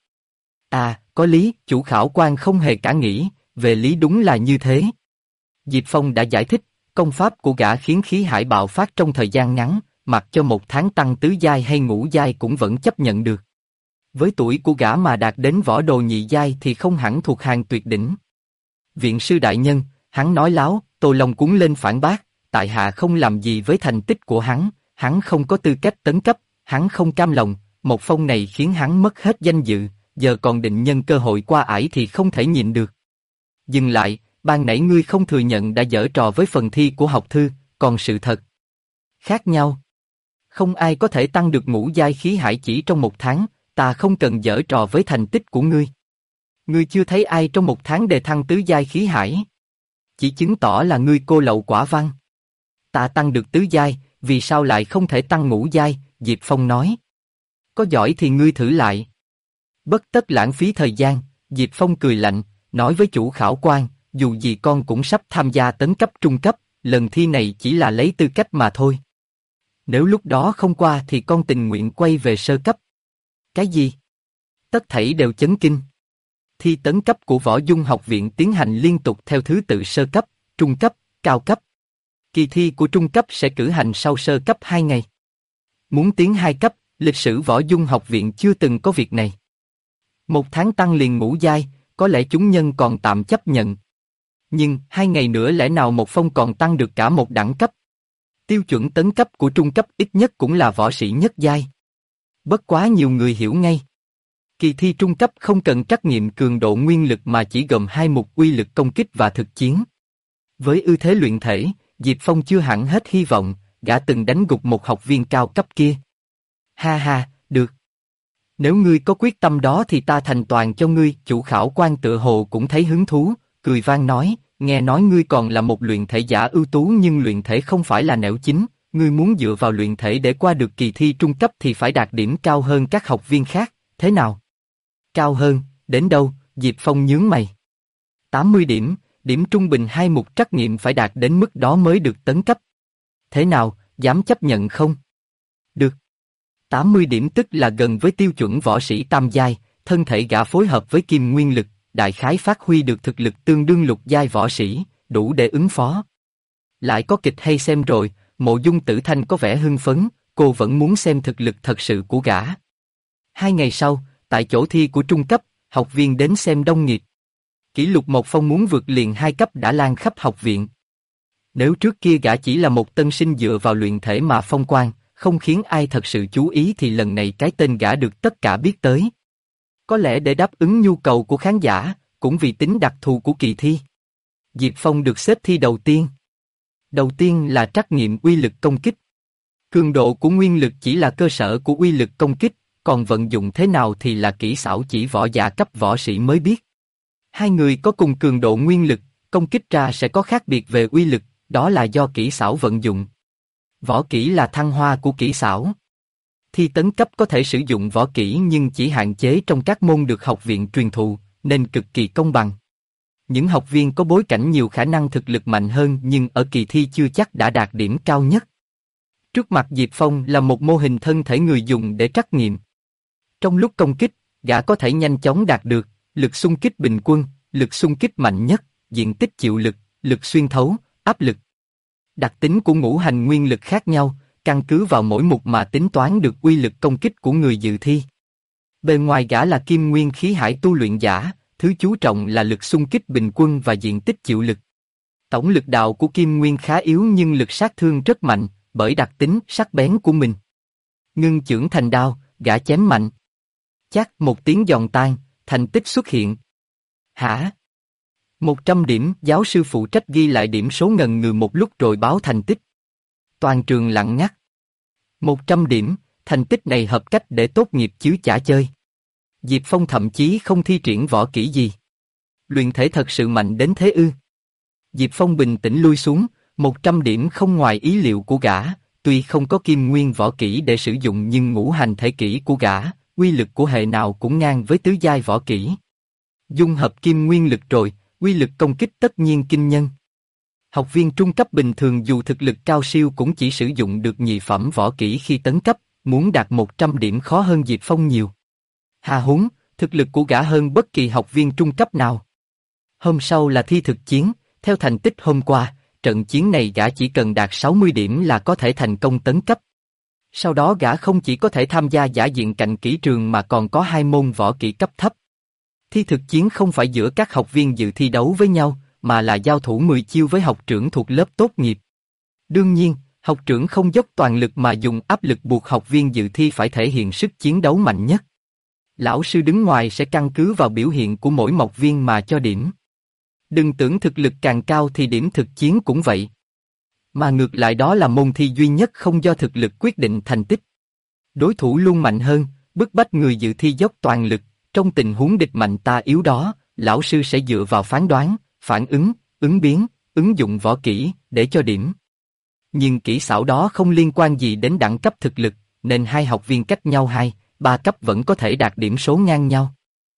À, có lý, chủ khảo quan không hề cả nghĩ, về lý đúng là như thế. Diệp Phong đã giải thích, công pháp của gã khiến khí hải bạo phát trong thời gian ngắn, mặc cho 1 tháng tăng tứ giai hay ngũ giai cũng vẫn chấp nhận được. Với tuổi của gã mà đạt đến võ đồ nhị giai thì không hẳn thuộc hàng tuyệt đỉnh. Viện sư đại nhân, hắn nói láo, Tô Long cuống lên phản bác, tại hạ không làm gì với thành tích của hắn không có tư cách tấn cấp, hắn không cam lòng, một phong này khiến hắn mất hết danh dự, giờ còn định nhân cơ hội qua ải thì không thể nhịn được. Dừng lại, ban nãy ngươi không thừa nhận đã giở trò với phần thi của học thư, còn sự thật khác nhau. Không ai có thể tăng được ngũ giai khí hải chỉ trong 1 tháng, ta không cần giở trò với thành tích của ngươi. Ngươi chưa thấy ai trong một tháng đề thăng tứ giai khí hải. Chỉ chứng tỏ là ngươi cô lậu quả văn. Ta tăng được tứ giai, vì sao lại không thể tăng ngũ giai? Diệp Phong nói. Có giỏi thì ngươi thử lại. Bất tất lãng phí thời gian, Diệp Phong cười lạnh, nói với chủ khảo quan, dù gì con cũng sắp tham gia tấn cấp trung cấp, lần thi này chỉ là lấy tư cách mà thôi. Nếu lúc đó không qua thì con tình nguyện quay về sơ cấp. Cái gì? Tất thảy đều chấn kinh. Thi tấn cấp của Võ Dung học viện tiến hành liên tục theo thứ tự sơ cấp, trung cấp, cao cấp. Kỳ thi của trung cấp sẽ cử hành sau sơ cấp 2 ngày. Muốn tiến 2 cấp, lịch sử Võ Dung học viện chưa từng có việc này. 1 tháng tăng liền ngũ giai, có lẽ chúng nhân còn tạm chấp nhận. Nhưng 2 ngày nữa lẽ nào một phong còn tăng được cả một đẳng cấp? Tiêu chuẩn tấn cấp của trung cấp ít nhất cũng là võ sĩ nhất giai. Bất quá nhiều người hiểu ngay. Kỳ thi trung cấp không cần trắc nghiệm cường độ nguyên lực mà chỉ gồm 2 mục uy lực công kích và thực chiến. Với ưu thế luyện thể, Diệp Phong chưa hẳn hết hy vọng, gã từng đánh gục một học viên cao cấp kia. Ha ha, được. Nếu ngươi có quyết tâm đó thì ta thành toàn cho ngươi. Chủ khảo quan tựa hồ cũng thấy hứng thú, cười vang nói, nghe nói ngươi còn là một luyện thể giả ưu tú nhưng luyện thể không phải là nẻo chính, ngươi muốn dựa vào luyện thể để qua được kỳ thi trung cấp thì phải đạt điểm cao hơn các học viên khác, thế nào? Cao hơn, đến đâu? Diệp Phong nhướng mày. 80 điểm, điểm trung bình 2 mục trắc nghiệm phải đạt đến mức đó mới được tấn cấp. Thế nào, dám chấp nhận không? Được. 80 điểm tức là gần với tiêu chuẩn võ sĩ tam giai, thân thể gã phối hợp với kim nguyên lực, đại khái phát huy được thực lực tương đương lục giai võ sĩ, đủ để ứng phó. Lại có kịch hay xem rồi, Mộ Dung Tử Thanh có vẻ hưng phấn, cô vẫn muốn xem thực lực thật sự của gã. 2 ngày sau, tại chỗ thi của trung cấp, học viên đến xem đông nghịt. Kỷ lục một phong muốn vượt liền 2 cấp đã lan khắp học viện. Nếu trước kia gã chỉ là một tân sinh dựa vào luyện thể mà phong quan, không khiến ai thật sự chú ý thì lần này cái tên gã được tất cả biết tới. Có lẽ để đáp ứng nhu cầu của khán giả, cũng vì tính đặc thù của kỳ thi. Diệp Phong được xếp thi đầu tiên. Đầu tiên là trắc nghiệm uy lực công kích. Cường độ của nguyên lực chỉ là cơ sở của uy lực công kích, còn vận dụng thế nào thì là kỹ xảo chỉ võ giả cấp võ sĩ mới biết. Hai người có cùng cường độ nguyên lực, công kích ra sẽ có khác biệt về uy lực, đó là do kỹ xảo vận dụng. Võ kỹ là thăng hoa của kỹ xảo. Thi tấn cấp có thể sử dụng võ kỹ nhưng chỉ hạn chế trong các môn được học viện truyền thụ, nên cực kỳ công bằng. Những học viên có bối cảnh nhiều khả năng thực lực mạnh hơn nhưng ở kỳ thi chưa chắc đã đạt điểm cao nhất. Trước mặt Diệp Phong là một mô hình thân thể người dùng để trắc nghiệm. Trong lúc công kích, gã có thể nhanh chóng đạt được lực xung kích bình quân, lực xung kích mạnh nhất, diện tích chịu lực, lực xuyên thấu, áp lực. Đặc tính của ngũ hành nguyên lực khác nhau, căn cứ vào mỗi mục mà tính toán được uy lực công kích của người dự thi. Bề ngoài gã là kim nguyên khí hải tu luyện giả, thứ chú trọng là lực xung kích bình quân và diện tích chịu lực. Tổng lực đạo của kim nguyên khá yếu nhưng lực sát thương rất mạnh, bởi đặc tính sắc bén của mình. Ngưng chưởng thành đao, gã chém mạnh. Chắc một tiếng giòn tan, thành tích xuất hiện. Hả? 100 điểm, giáo sư phụ trách ghi lại điểm số ngần ngừ một lúc rồi báo thành tích. Toàn trường lặng ngắt. 100 điểm, thành tích này hợp cách để tốt nghiệp chứ chả chơi. Diệp Phong thậm chí không thi triển võ kỹ gì. Luyện thể thật sự mạnh đến thế ư? Diệp Phong bình tĩnh lui xuống, 100 điểm không ngoài ý liệu của gã, tuy không có kim nguyên võ kỹ để sử dụng nhưng ngũ hành thể kỹ của gã, uy lực của hệ nào cũng ngang với tứ giai võ kỹ. Dung hợp kim nguyên lực rồi, uy lực công kích tất nhiên kinh nhân. Học viên trung cấp bình thường dù thực lực cao siêu cũng chỉ sử dụng được nhị phẩm võ kỹ khi tấn cấp, muốn đạt 100 điểm khó hơn Diệp Phong nhiều. Hà huống, thực lực của gã hơn bất kỳ học viên trung cấp nào. Hôm sau là thi thực chiến, theo thành tích hôm qua, trận chiến này gã chỉ cần đạt 60 điểm là có thể thành công tấn cấp. Sau đó gã không chỉ có thể tham gia giả diện cạnh kỹ trường mà còn có 2 môn võ kỹ cấp thấp. Thi thực chiến không phải giữa các học viên dự thi đấu với nhau, mà là giao thủ 10 chiêu với học trưởng thuộc lớp tốt nghiệp. Đương nhiên, học trưởng không dốc toàn lực mà dùng áp lực buộc học viên dự thi phải thể hiện sức chiến đấu mạnh nhất. Lão sư đứng ngoài sẽ căn cứ vào biểu hiện của mỗi học viên mà cho điểm. Đừng tưởng thực lực càng cao thì điểm thực chiến cũng vậy. Mà ngược lại đó là môn thi duy nhất không do thực lực quyết định thành tích. Đối thủ luôn mạnh hơn, bức bách người dự thi dốc toàn lực, Trong tình huống địch mạnh ta yếu đó, lão sư sẽ dựa vào phán đoán, phản ứng, ứng biến, ứng dụng võ kỹ, để cho điểm. Nhưng kỹ xảo đó không liên quan gì đến đẳng cấp thực lực, nên hai học viên cách nhau 2, 3 cấp vẫn có thể đạt điểm số ngang nhau.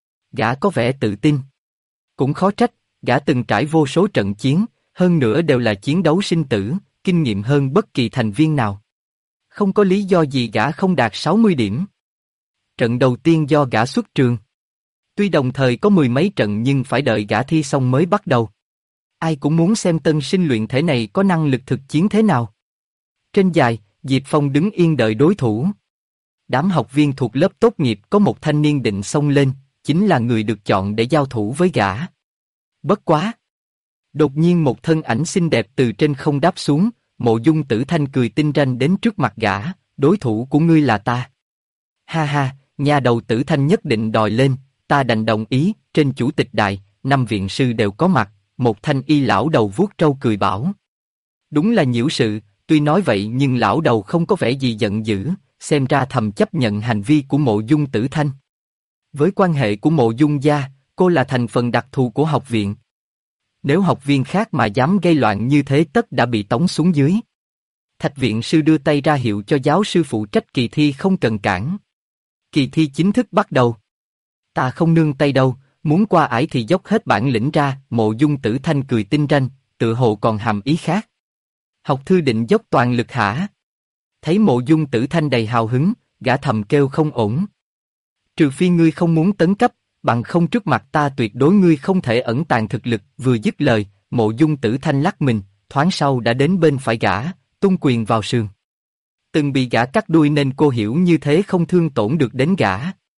Gã có vẻ tự tin. Cũng khó trách, gã từng trải vô số trận chiến, hơn nữa đều là chiến đấu sinh tử, kinh nghiệm hơn bất kỳ thành viên nào. Không có lý do gì gã không đạt 60 điểm. Trận đầu tiên do gã xuất trường. Tuy đồng thời có 10 mấy trận nhưng phải đợi gã thi xong mới bắt đầu. Ai cũng muốn xem tân sinh luyện thể này có năng lực thực chiến thế nào. Trên đài, Diệp Phong đứng yên đợi đối thủ. Đám học viên thuộc lớp tốt nghiệp có một thanh niên định xông lên, chính là người được chọn để giao thủ với gã. Bất quá! Đột nhiên một thân ảnh xinh đẹp từ trên không đáp xuống, Mộ Dung Tử Thanh cười tinh ranh đến trước mặt gã, đối thủ của ngươi là ta. Ha ha, nhà đầu Tử Thanh nhất định đòi lên, ta đành đồng ý. Trên chủ tịch đài, 5 viện sư đều có mặt, một thanh y lão đầu vuốt râu cười bảo. Đúng là nhiễu sự, tuy nói vậy nhưng lão đầu không có vẻ gì giận dữ, xem ra thầm chấp nhận hành vi của Mộ Dung Tử Thanh. Với quan hệ của Mộ Dung gia, cô là thành phần đặc thù của học viện. Nếu học viên khác mà dám gây loạn như thế tất đã bị tống xuống dưới. Thạch viện sư đưa tay ra hiệu cho giáo sư phụ trách kỳ thi không cần cản. Kỳ thi chính thức bắt đầu. Ta không nương tay đâu, muốn qua ải thì dốc hết bản lĩnh ra. Mộ Dung Tử Thanh cười tinh ranh, tự hồ còn hàm ý khác. Học thư định dốc toàn lực hả? Thấy Mộ Dung Tử Thanh đầy hào hứng, gã thầm kêu không ổn. Trừ phi ngươi không muốn tấn cấp, bằng không trước mặt ta tuyệt đối ngươi không thể ẩn tàng thực lực. Vừa dứt lời, Mộ Dung Tử Thanh lắc mình, thoáng sau đã đến bên phải gã, tung quyền vào sườn. Từng bị gã cắt đuôi nên cô hiểu như thế không thương tổn được đến gã.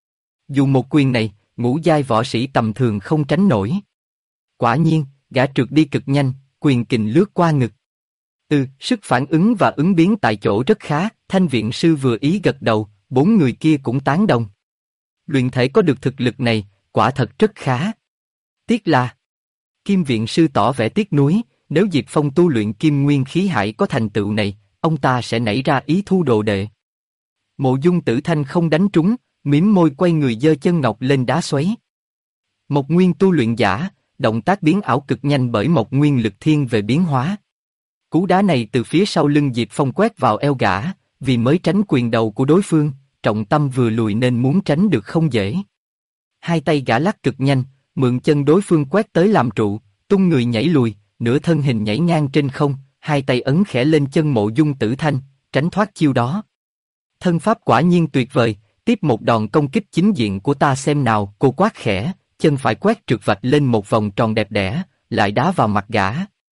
Dù một quyền này, ngũ giai võ sĩ tầm thường không tránh nổi. Quả nhiên, gã trượt đi cực nhanh, quyền kình lướt qua ngực. Sức phản ứng và ứng biến tại chỗ rất khá. Thanh viện sư vừa ý gật đầu, 4 người kia cũng tán đồng. Luyện thể có được thực lực này, quả thật rất khá. Tiếc là Kim viện sư tỏ vẻ tiếc nuối, nếu Diệp Phong tu luyện kim nguyên khí hải có thành tựu này, ông ta sẽ nảy ra ý thu đồ đệ. Mộ Dung Tử Thanh không đánh trúng, mím môi quay người giơ chân ngọc lên đá xoáy. Một nguyên tu luyện giả, động tác biến ảo cực nhanh bởi một nguyên lực thiên về biến hóa. Cú đá này từ phía sau lưng Diệp Phong quét vào eo gã, vì mới tránh quyền đầu của đối phương, trọng tâm vừa lùi nên muốn tránh được không dễ. Hai tay gã lắc cực nhanh, mượn chân đối phương quét tới làm trụ, tung người nhảy lùi, nửa thân hình nhảy ngang trên không, hai tay ấn khẽ lên chân Mộ Dung Tử Thanh, tránh thoát chiêu đó. Thân pháp quả nhiên tuyệt vời, tiếp một đòn công kích chính diện của ta xem nào. Cô quát khẽ, chân phải quét trượt vạch lên một vòng tròn đẹp đẽ, lại đá vào mặt gã.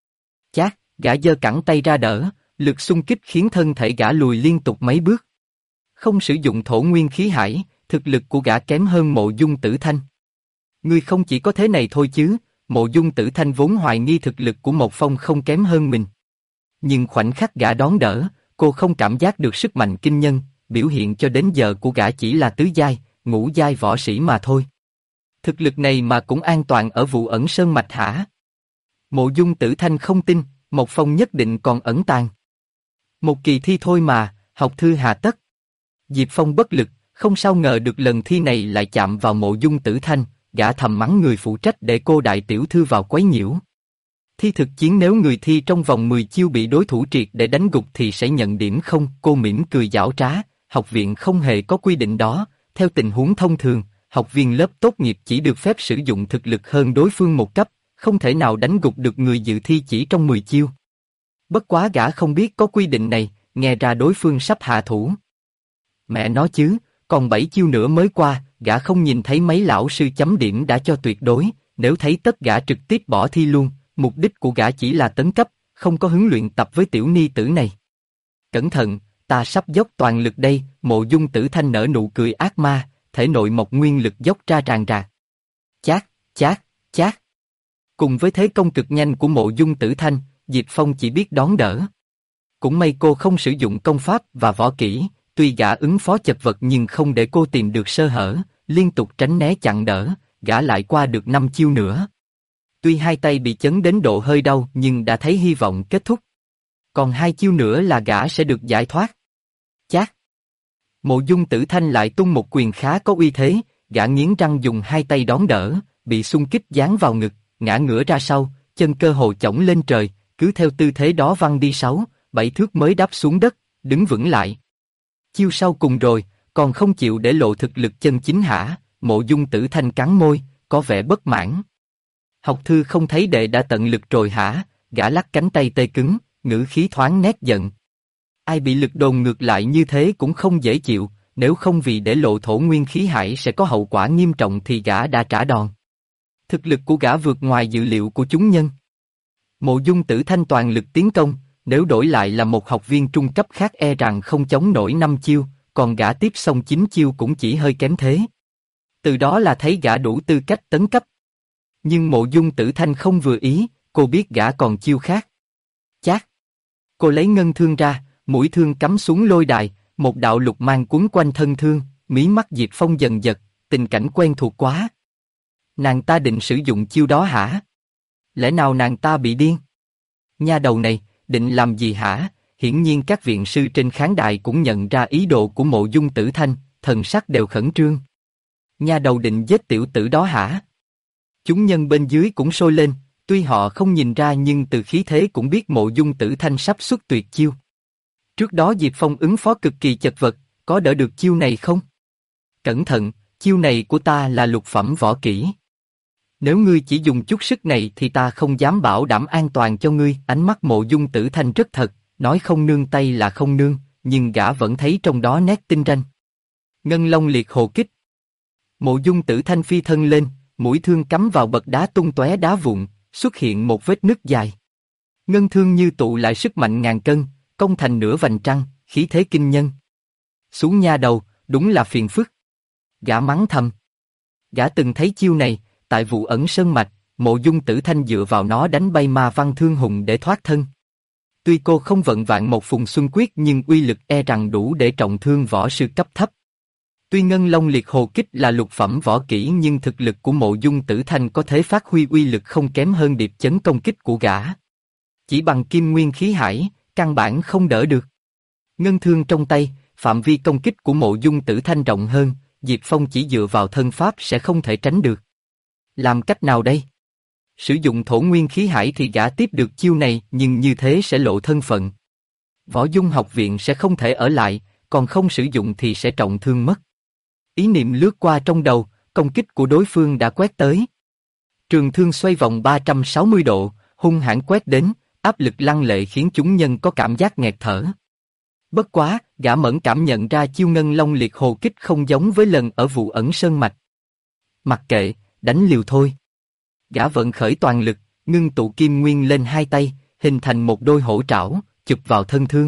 Chát, gã giơ cẳng tay ra đỡ, lực xung kích khiến thân thể gã lùi liên tục mấy bước. Không sử dụng thổ nguyên khí hải, thực lực của gã kém hơn Mộ Dung Tử Thanh. Ngươi không chỉ có thế này thôi chứ? Mộ Dung Tử Thanh vốn hoài nghi thực lực của Một Phong không kém hơn mình. Nhưng khoảnh khắc gã đón đỡ, cô không cảm giác được sức mạnh kinh nhân, biểu hiện cho đến giờ của gã chỉ là tứ giai, ngũ giai võ sĩ mà thôi. Thực lực này mà cũng an toàn ở vụ ẩn sơn mạch hả? Mộ Dung Tử Thanh không tin, Một Phong nhất định còn ẩn tàng. Một kỳ thi thôi mà, học thư hà tất. Diệp Phong bất lực, không sao ngờ được lần thi này lại chạm vào Mộ Dung Tử Thanh, gã thầm mắng người phụ trách để cô đại tiểu thư vào quấy nhiễu. Thi thực chiến nếu người thi trong vòng 10 chiêu bị đối thủ triệt để đánh gục thì sẽ nhận điểm không? Cô mỉm cười giảo trá, học viện không hề có quy định đó, theo tình huống thông thường, học viên lớp tốt nghiệp chỉ được phép sử dụng thực lực hơn đối phương một cấp, không thể nào đánh gục được người dự thi chỉ trong 10 chiêu. Bất quá gã không biết có quy định này, nghe ra đối phương sắp hạ thủ. Mẹ nó chứ, còn 7 chiêu nữa mới qua, gã không nhìn thấy mấy lão sư chấm điểm đã cho tuyệt đối, nếu thấy tất gã trực tiếp bỏ thi luôn, mục đích của gã chỉ là tấn cấp, không có hứng luyện tập với tiểu ni tử này. Cẩn thận, ta sắp dốc toàn lực đây. Mộ Dung Tử Thanh nở nụ cười ác ma, thể nội một nguyên lực dốc ra tràn trạc. Chát, chát, chát. Cùng với thế công cực nhanh của Mộ Dung Tử Thanh, Diệp Phong chỉ biết đón đỡ. Cũng may cô không sử dụng công pháp và võ kỹ, tuy gã ứng phó chật vật nhưng không để cô tìm được sơ hở, liên tục tránh né chặn đỡ, gã lại qua được 5 chiêu nữa. Tuy hai tay bị chấn đến độ hơi đau nhưng đã thấy hy vọng kết thúc. Còn 2 chiêu nữa là gã sẽ được giải thoát. Chát. Mộ Dung Tử Thanh lại tung một quyền khá có uy thế, gã nghiến răng dùng hai tay đón đỡ, bị xung kích giáng vào ngực, ngã ngửa ra sau, chân cơ hồ chổng lên trời, cứ theo tư thế đó văng đi 6, 7 thước mới đáp xuống đất, đứng vững lại. Chiêu sau cùng rồi, còn không chịu để lộ thực lực chân chính hả? Mộ Dung Tử Thanh cắn môi, có vẻ bất mãn. Học thư không thấy đệ đã tận lực rồi hả? Gã lắc cánh tay tê cứng, ngữ khí thoáng nét giận. Ai bị lực đồn ngược lại như thế cũng không dễ chịu, nếu không vì để lộ thổ nguyên khí hải sẽ có hậu quả nghiêm trọng thì gã đã trả đòn. Thực lực của gã vượt ngoài dự liệu của chúng nhân. Mộ Dung Tử Thanh toàn lực tiến công, nếu đổi lại là một học viên trung cấp khác e rằng không chống nổi 5 chiêu, còn gã tiếp xong 9 chiêu cũng chỉ hơi kém thế. Từ đó là thấy gã đủ tư cách tấn cấp. Nhưng Mộ Dung Tử Thanh không vừa ý, cô biết gã còn chiêu khác. Chát! Cô lấy ngân thương ra, mũi thương cắm xuống lôi đài, một đạo lục mang quấn quanh thân thương, mí mắt Diệp Phong dần giật, tình cảnh quen thuộc quá. Nàng ta định sử dụng chiêu đó hả? Lẽ nào nàng ta bị điên? Nha đầu này, định làm gì hả? Hiển nhiên các viện sư trên khán đài cũng nhận ra ý đồ của Mộ Dung Tử Thanh, thần sắc đều khẩn trương. Nha đầu định giết tiểu tử đó hả? Chúng nhân bên dưới cũng sôi lên, tuy họ không nhìn ra nhưng từ khí thế cũng biết Mộ Dung Tử Thanh sắp xuất tuyệt chiêu. Trước đó Diệp Phong ứng phó cực kỳ chật vật, có đỡ được chiêu này không? Cẩn thận, chiêu này của ta là lục phẩm võ kỹ. Nếu ngươi chỉ dùng chút sức này thì ta không dám bảo đảm an toàn cho ngươi. Ánh mắt Mộ Dung Tử Thanh rất thật, nói không nương tay là không nương, nhưng gã vẫn thấy trong đó nét tinh ranh. Ngân Long liệt hồ kích. Mộ Dung Tử Thanh phi thân lên, mũi thương cắm vào bậc đá tung tóe đá vụn, xuất hiện một vết nứt dài. Ngân thương như tụ lại sức mạnh ngàn cân, công thành nửa vành trăng, khí thế kinh nhân. Xuống nha đầu, đúng là phiền phức. Gã mắng thầm. Gã từng thấy chiêu này, tại vụ ẩn sơn mạch, Mộ Dung Tử Thanh dựa vào nó đánh bay ma văn thương hùng để thoát thân. Tuy cô không vận vạn một phùng xuân quyết nhưng uy lực e rằng đủ để trọng thương võ sư cấp thấp. Tuy Ngân Long liệt hồ kích là lục phẩm võ kỹ nhưng thực lực của Mộ Dung Tử Thanh có thể phát huy uy lực không kém hơn điệp chấn công kích của gã. Chỉ bằng kim nguyên khí hải, căn bản không đỡ được. Ngân thương trong tay, phạm vi công kích của Mộ Dung Tử Thanh rộng hơn, Diệp Phong chỉ dựa vào thân pháp sẽ không thể tránh được. Làm cách nào đây? Sử dụng thổ nguyên khí hải thì gã tiếp được chiêu này nhưng như thế sẽ lộ thân phận. Võ Dung học viện sẽ không thể ở lại, còn không sử dụng thì sẽ trọng thương mất. Ý niệm lướt qua trong đầu, công kích của đối phương đã quét tới. Trường thương xoay vòng 360 độ, hung hãn quét đến, áp lực lăng lệ khiến chúng nhân có cảm giác nghẹt thở. Bất quá, gã mẫn cảm nhận ra chiêu Ngân Long liệt hồ kích không giống với lần ở vụ ẩn sơn mạch. Mặc kệ, đánh liều thôi. Gã vận khởi toàn lực, ngưng tụ kim nguyên lên hai tay, hình thành một đôi hổ trảo, chụp vào thân thương.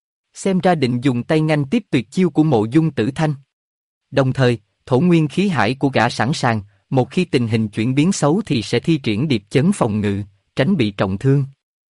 Xem ra định dùng tay nhanh tiếp tuyệt chiêu của Mộ Dung Tử Thanh. Đồng thời, thổ nguyên khí hải của gã sẵn sàng, một khi tình hình chuyển biến xấu thì sẽ thi triển điệp chấn phòng ngự, tránh bị trọng thương.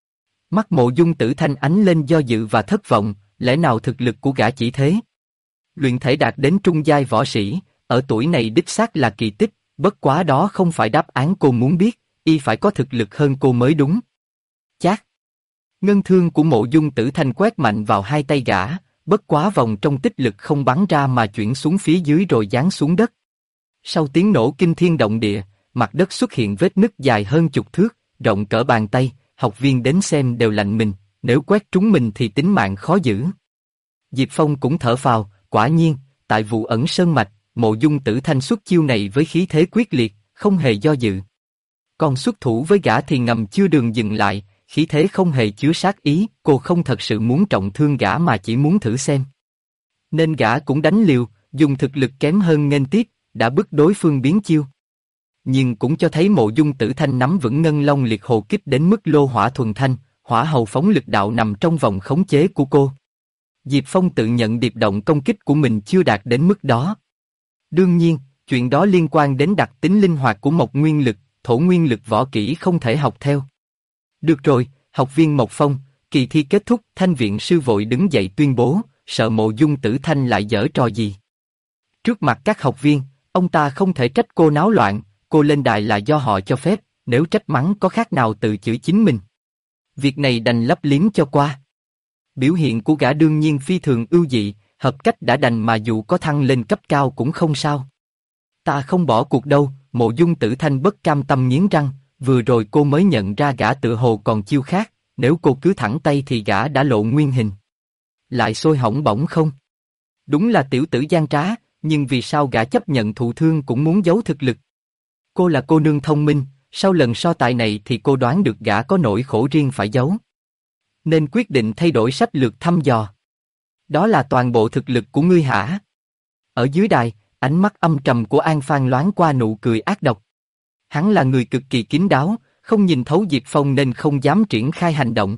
Mắt Mộ Dung Tử Thanh ánh lên do dự và thất vọng, lẽ nào thực lực của gã chỉ thế? Luyện thể đạt đến trung giai võ sĩ, ở tuổi này đích xác là kỳ tích, bất quá đó không phải đáp án cô muốn biết, y phải có thực lực hơn cô mới đúng. Chát! Ngân thương của Mộ Dung Tử Thanh quét mạnh vào hai tay gã, bất quá vòng trong tích lực không bắn ra mà chuyển xuống phía dưới rồi giáng xuống đất. Sau tiếng nổ kinh thiên động địa, mặt đất xuất hiện vết nứt dài hơn chục thước, rộng cỡ bàn tay, học viên đến xem đều lạnh mình, nếu quét trúng mình thì tính mạng khó giữ. Diệp Phong cũng thở phào, quả nhiên, tại vụ ẩn sơn mạch, Mộ Dung Tử Thanh xuất chiêu này với khí thế quyết liệt, không hề do dự. Còn xuất thủ với gã thì ngầm chưa đường dừng lại, khí thế không hề chứa sát ý, cô không thật sự muốn trọng thương gã mà chỉ muốn thử xem. Nên gã cũng đánh liều, dùng thực lực kém hơn nghênh tiếp, đã bức đối phương biến chiêu. Nhưng cũng cho thấy Mộ Dung Tử Thanh nắm vững Ngân Long liệt hồ kích đến mức lô hỏa thuần thanh, hỏa hầu phóng lực đạo nằm trong vòng khống chế của cô. Diệp Phong tự nhận điệp động công kích của mình chưa đạt đến mức đó. Đương nhiên, chuyện đó liên quan đến đặc tính linh hoạt của Mộc Nguyên Lực, Thổ Nguyên Lực võ kỹ không thể học theo. Được rồi, học viên Mộc Phong, kỳ thi kết thúc, Thanh viện sư vội đứng dậy tuyên bố, sợ Mộ Dung Tử Thanh lại giở trò gì. Trước mặt các học viên, ông ta không thể trách cô náo loạn, cô lên đài là do họ cho phép, nếu trách mắng có khác nào tự chửi chính mình. Việc này đành lấp liếm cho qua. Biểu hiện của gã đương nhiên phi thường ưu dị, hợp cách đã đành mà dù có thăng lên cấp cao cũng không sao. Ta không bỏ cuộc đâu, Mộ Dung Tử Thanh bất cam tâm nghiến răng, vừa rồi cô mới nhận ra gã tựa hồ còn chiêu khác, nếu cô cứ thẳng tay thì gã đã lộ nguyên hình. Lại sôi hỏng bỏng không? Đúng là tiểu tử gian trá, nhưng vì sao gã chấp nhận thụ thương cũng muốn giấu thực lực? Cô là cô nương thông minh, sau lần so tài này thì cô đoán được gã có nỗi khổ riêng phải giấu. Nên quyết định thay đổi sách lược thăm dò. Đó là toàn bộ thực lực của ngươi hả? Ở dưới đài, ánh mắt âm trầm của An Phan loáng qua nụ cười ác độc. Hắn là người cực kỳ kín đáo, không nhìn thấu Diệp Phong nên không dám triển khai hành động.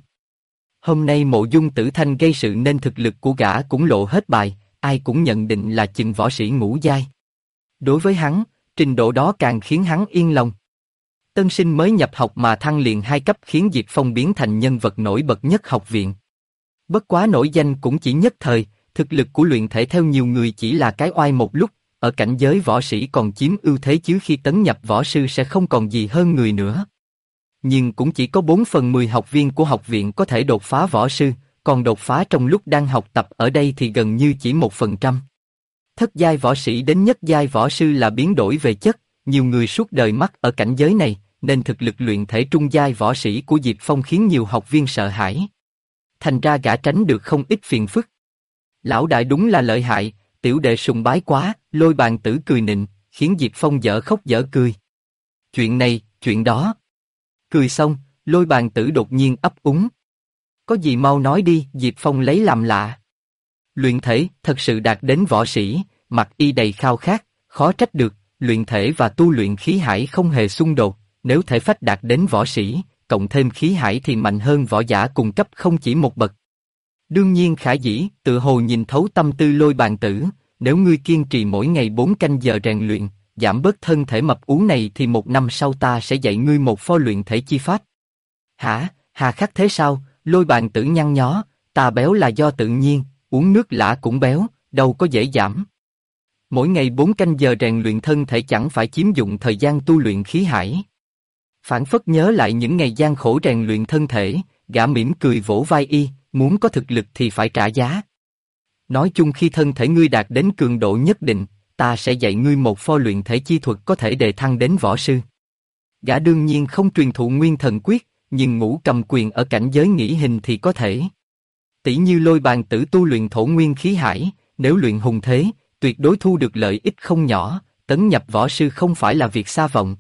Hôm nay Mộ Dung Tử Thanh gây sự nên thực lực của gã cũng lộ hết bài, ai cũng nhận định là chừng võ sĩ ngũ giai. Đối với hắn, trình độ đó càng khiến hắn yên lòng. Tân sinh mới nhập học mà thăng liền 2 cấp khiến Diệp Phong biến thành nhân vật nổi bật nhất học viện. Bất quá nổi danh cũng chỉ nhất thời, thực lực của luyện thể theo nhiều người chỉ là cái oai một lúc, ở cảnh giới võ sĩ còn chiếm ưu thế chứ khi tấn nhập võ sư sẽ không còn gì hơn người nữa. Nhưng cũng chỉ có 4/10 học viên của học viện có thể đột phá võ sư, còn đột phá trong lúc đang học tập ở đây thì gần như chỉ 1%. Thất giai võ sĩ đến nhất giai võ sư là biến đổi về chất, nhiều người suốt đời mắc ở cảnh giới này, nên thực lực luyện thể trung giai võ sĩ của Diệp Phong khiến nhiều học viên sợ hãi. Thành ra gã tránh được không ít phiền phức. Lão đại đúng là lợi hại, tiểu đệ sùng bái quá, Lôi Bàn Tử cười nịnh, khiến Diệp Phong dở khóc dở cười. Chuyện này, chuyện đó. Cười xong, Lôi Bàn Tử đột nhiên ấp úng. Có gì mau nói đi, Diệp Phong lấy làm lạ. Luyện thể, thật sự đạt đến võ sĩ, mặt y đầy khao khát, khó trách được, luyện thể và tu luyện khí hải không hề xung đột, nếu thể phách đạt đến võ sĩ, cộng thêm khí hải thì mạnh hơn võ giả cùng cấp không chỉ một bậc. Đương nhiên khả dĩ, tự hồ nhìn thấu tâm tư Lôi Bàn Tử, nếu ngươi kiên trì mỗi ngày 4 canh giờ rèn luyện, giảm bớt thân thể mập ú này thì 1 năm sau ta sẽ dạy ngươi một pho luyện thể chi pháp. Hả, hà khắc thế sao? Lôi Bàn Tử nhăn nhó, ta béo là do tự nhiên, uống nước lã cũng béo, đâu có dễ giảm. Mỗi ngày 4 canh giờ rèn luyện thân thể chẳng phải chiếm dụng thời gian tu luyện khí hải. Phảng phất nhớ lại những ngày gian khổ rèn luyện thân thể, gã mỉm cười vỗ vai y, muốn có thực lực thì phải trả giá. Nói chung khi thân thể ngươi đạt đến cường độ nhất định, ta sẽ dạy ngươi một pho luyện thể chi thuật có thể đề thăng đến võ sư. Gã đương nhiên không truyền thụ nguyên thần quyết, nhưng ngũ cầm quyền ở cảnh giới nghĩ hình thì có thể. Tỷ như Lôi Bàn Tử tu luyện thổ nguyên khí hải, nếu luyện hùng thế, tuyệt đối thu được lợi ích không nhỏ, tấn nhập võ sư không phải là việc xa vọng.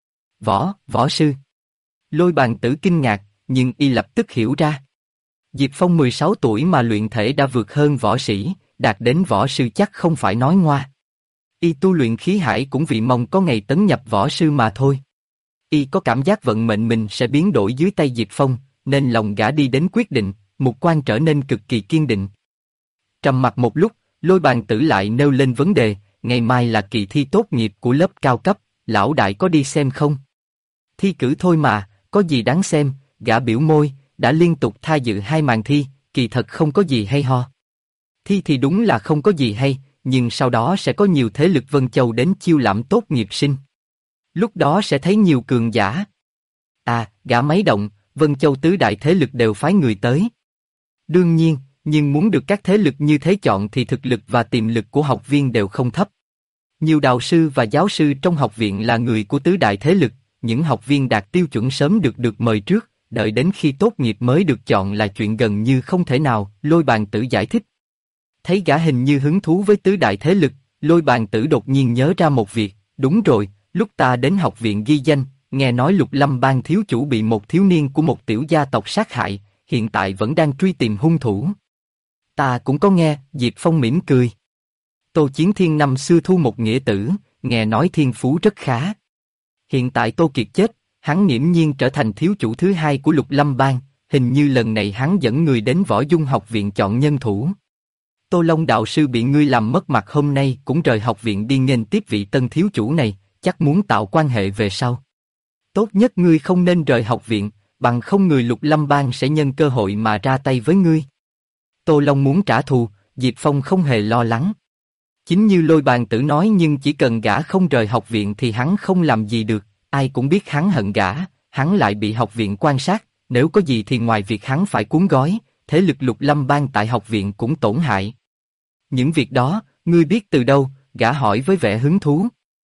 Võ sư. Lôi Bàn Tử kinh ngạc, nhưng y lập tức hiểu ra. Diệp Phong 16 tuổi mà luyện thể đã vượt hơn võ sĩ, đạt đến võ sư chắc không phải nói ngoa. Y tu luyện khí hải cũng vì mong có ngày tấn nhập võ sư mà thôi. Y có cảm giác vận mệnh mình sẽ biến đổi dưới tay Diệp Phong, nên lòng gã đi đến quyết định, mục quan trở nên cực kỳ kiên định. Trầm mặc một lúc, Lôi Bàn Tử lại nêu lên vấn đề, ngày mai là kỳ thi tốt nghiệp của lớp cao cấp, lão đại có đi xem không? Thi cử thôi mà, có gì đáng xem, gã biểu môi, đã liên tục tham dự 2 màn thi, kỳ thật không có gì hay ho. Thi thì đúng là không có gì hay, nhưng sau đó sẽ có nhiều thế lực Vân Châu đến chiêu lãm tốt nghiệp sinh. Lúc đó sẽ thấy nhiều cường giả. À, gã máy động, Vân Châu tứ đại thế lực đều phái người tới. Đương nhiên, nhưng muốn được các thế lực như thế chọn thì thực lực và tiềm lực của học viên đều không thấp. Nhiều đạo sư và giáo sư trong học viện là người của tứ đại thế lực, những học viên đạt tiêu chuẩn sớm được mời trước, đợi đến khi tốt nghiệp mới được chọn là chuyện gần như không thể nào, Lôi Bàn Tử giải thích. Thấy gã hình như hứng thú với tứ đại thế lực, Lôi Bàn Tử đột nhiên nhớ ra một việc, đúng rồi, lúc ta đến học viện ghi danh, nghe nói Lục Lâm Bang thiếu chủ bị một thiếu niên của một tiểu gia tộc sát hại, hiện tại vẫn đang truy tìm hung thủ. Ta cũng có nghe, Diệp Phong mỉm cười. Tô Chiến Thiên năm xưa thu một nghĩa tử, nghe nói thiên phú rất khá. Hiện tại Tô Kiệt chết, hắn nghiễm nhiên trở thành thiếu chủ thứ 2 của Lục Lâm Bang, hình như lần này hắn dẫn người đến Võ Dung học viện chọn nhân thủ. Tô Long đạo sư bị ngươi làm mất mặt hôm nay cũng rời học viện đi nghênh tiếp vị tân thiếu chủ này, chắc muốn tạo quan hệ về sau. Tốt nhất ngươi không nên rời học viện, bằng không người Lục Lâm Bang sẽ nhân cơ hội mà ra tay với ngươi. Tô Long muốn trả thù, Diệp Phong không hề lo lắng. Chính như Lôi Bàn Tử nói, nhưng chỉ cần gã không rời học viện thì hắn không làm gì được, ai cũng biết hắn hận gã, hắn lại bị học viện quan sát, nếu có gì thì ngoài việc hắn phải cuốn gói, thế lực Lục Lâm Bang tại học viện cũng tổn hại. Những việc đó, ngươi biết từ đâu? Gã hỏi với vẻ hứng thú.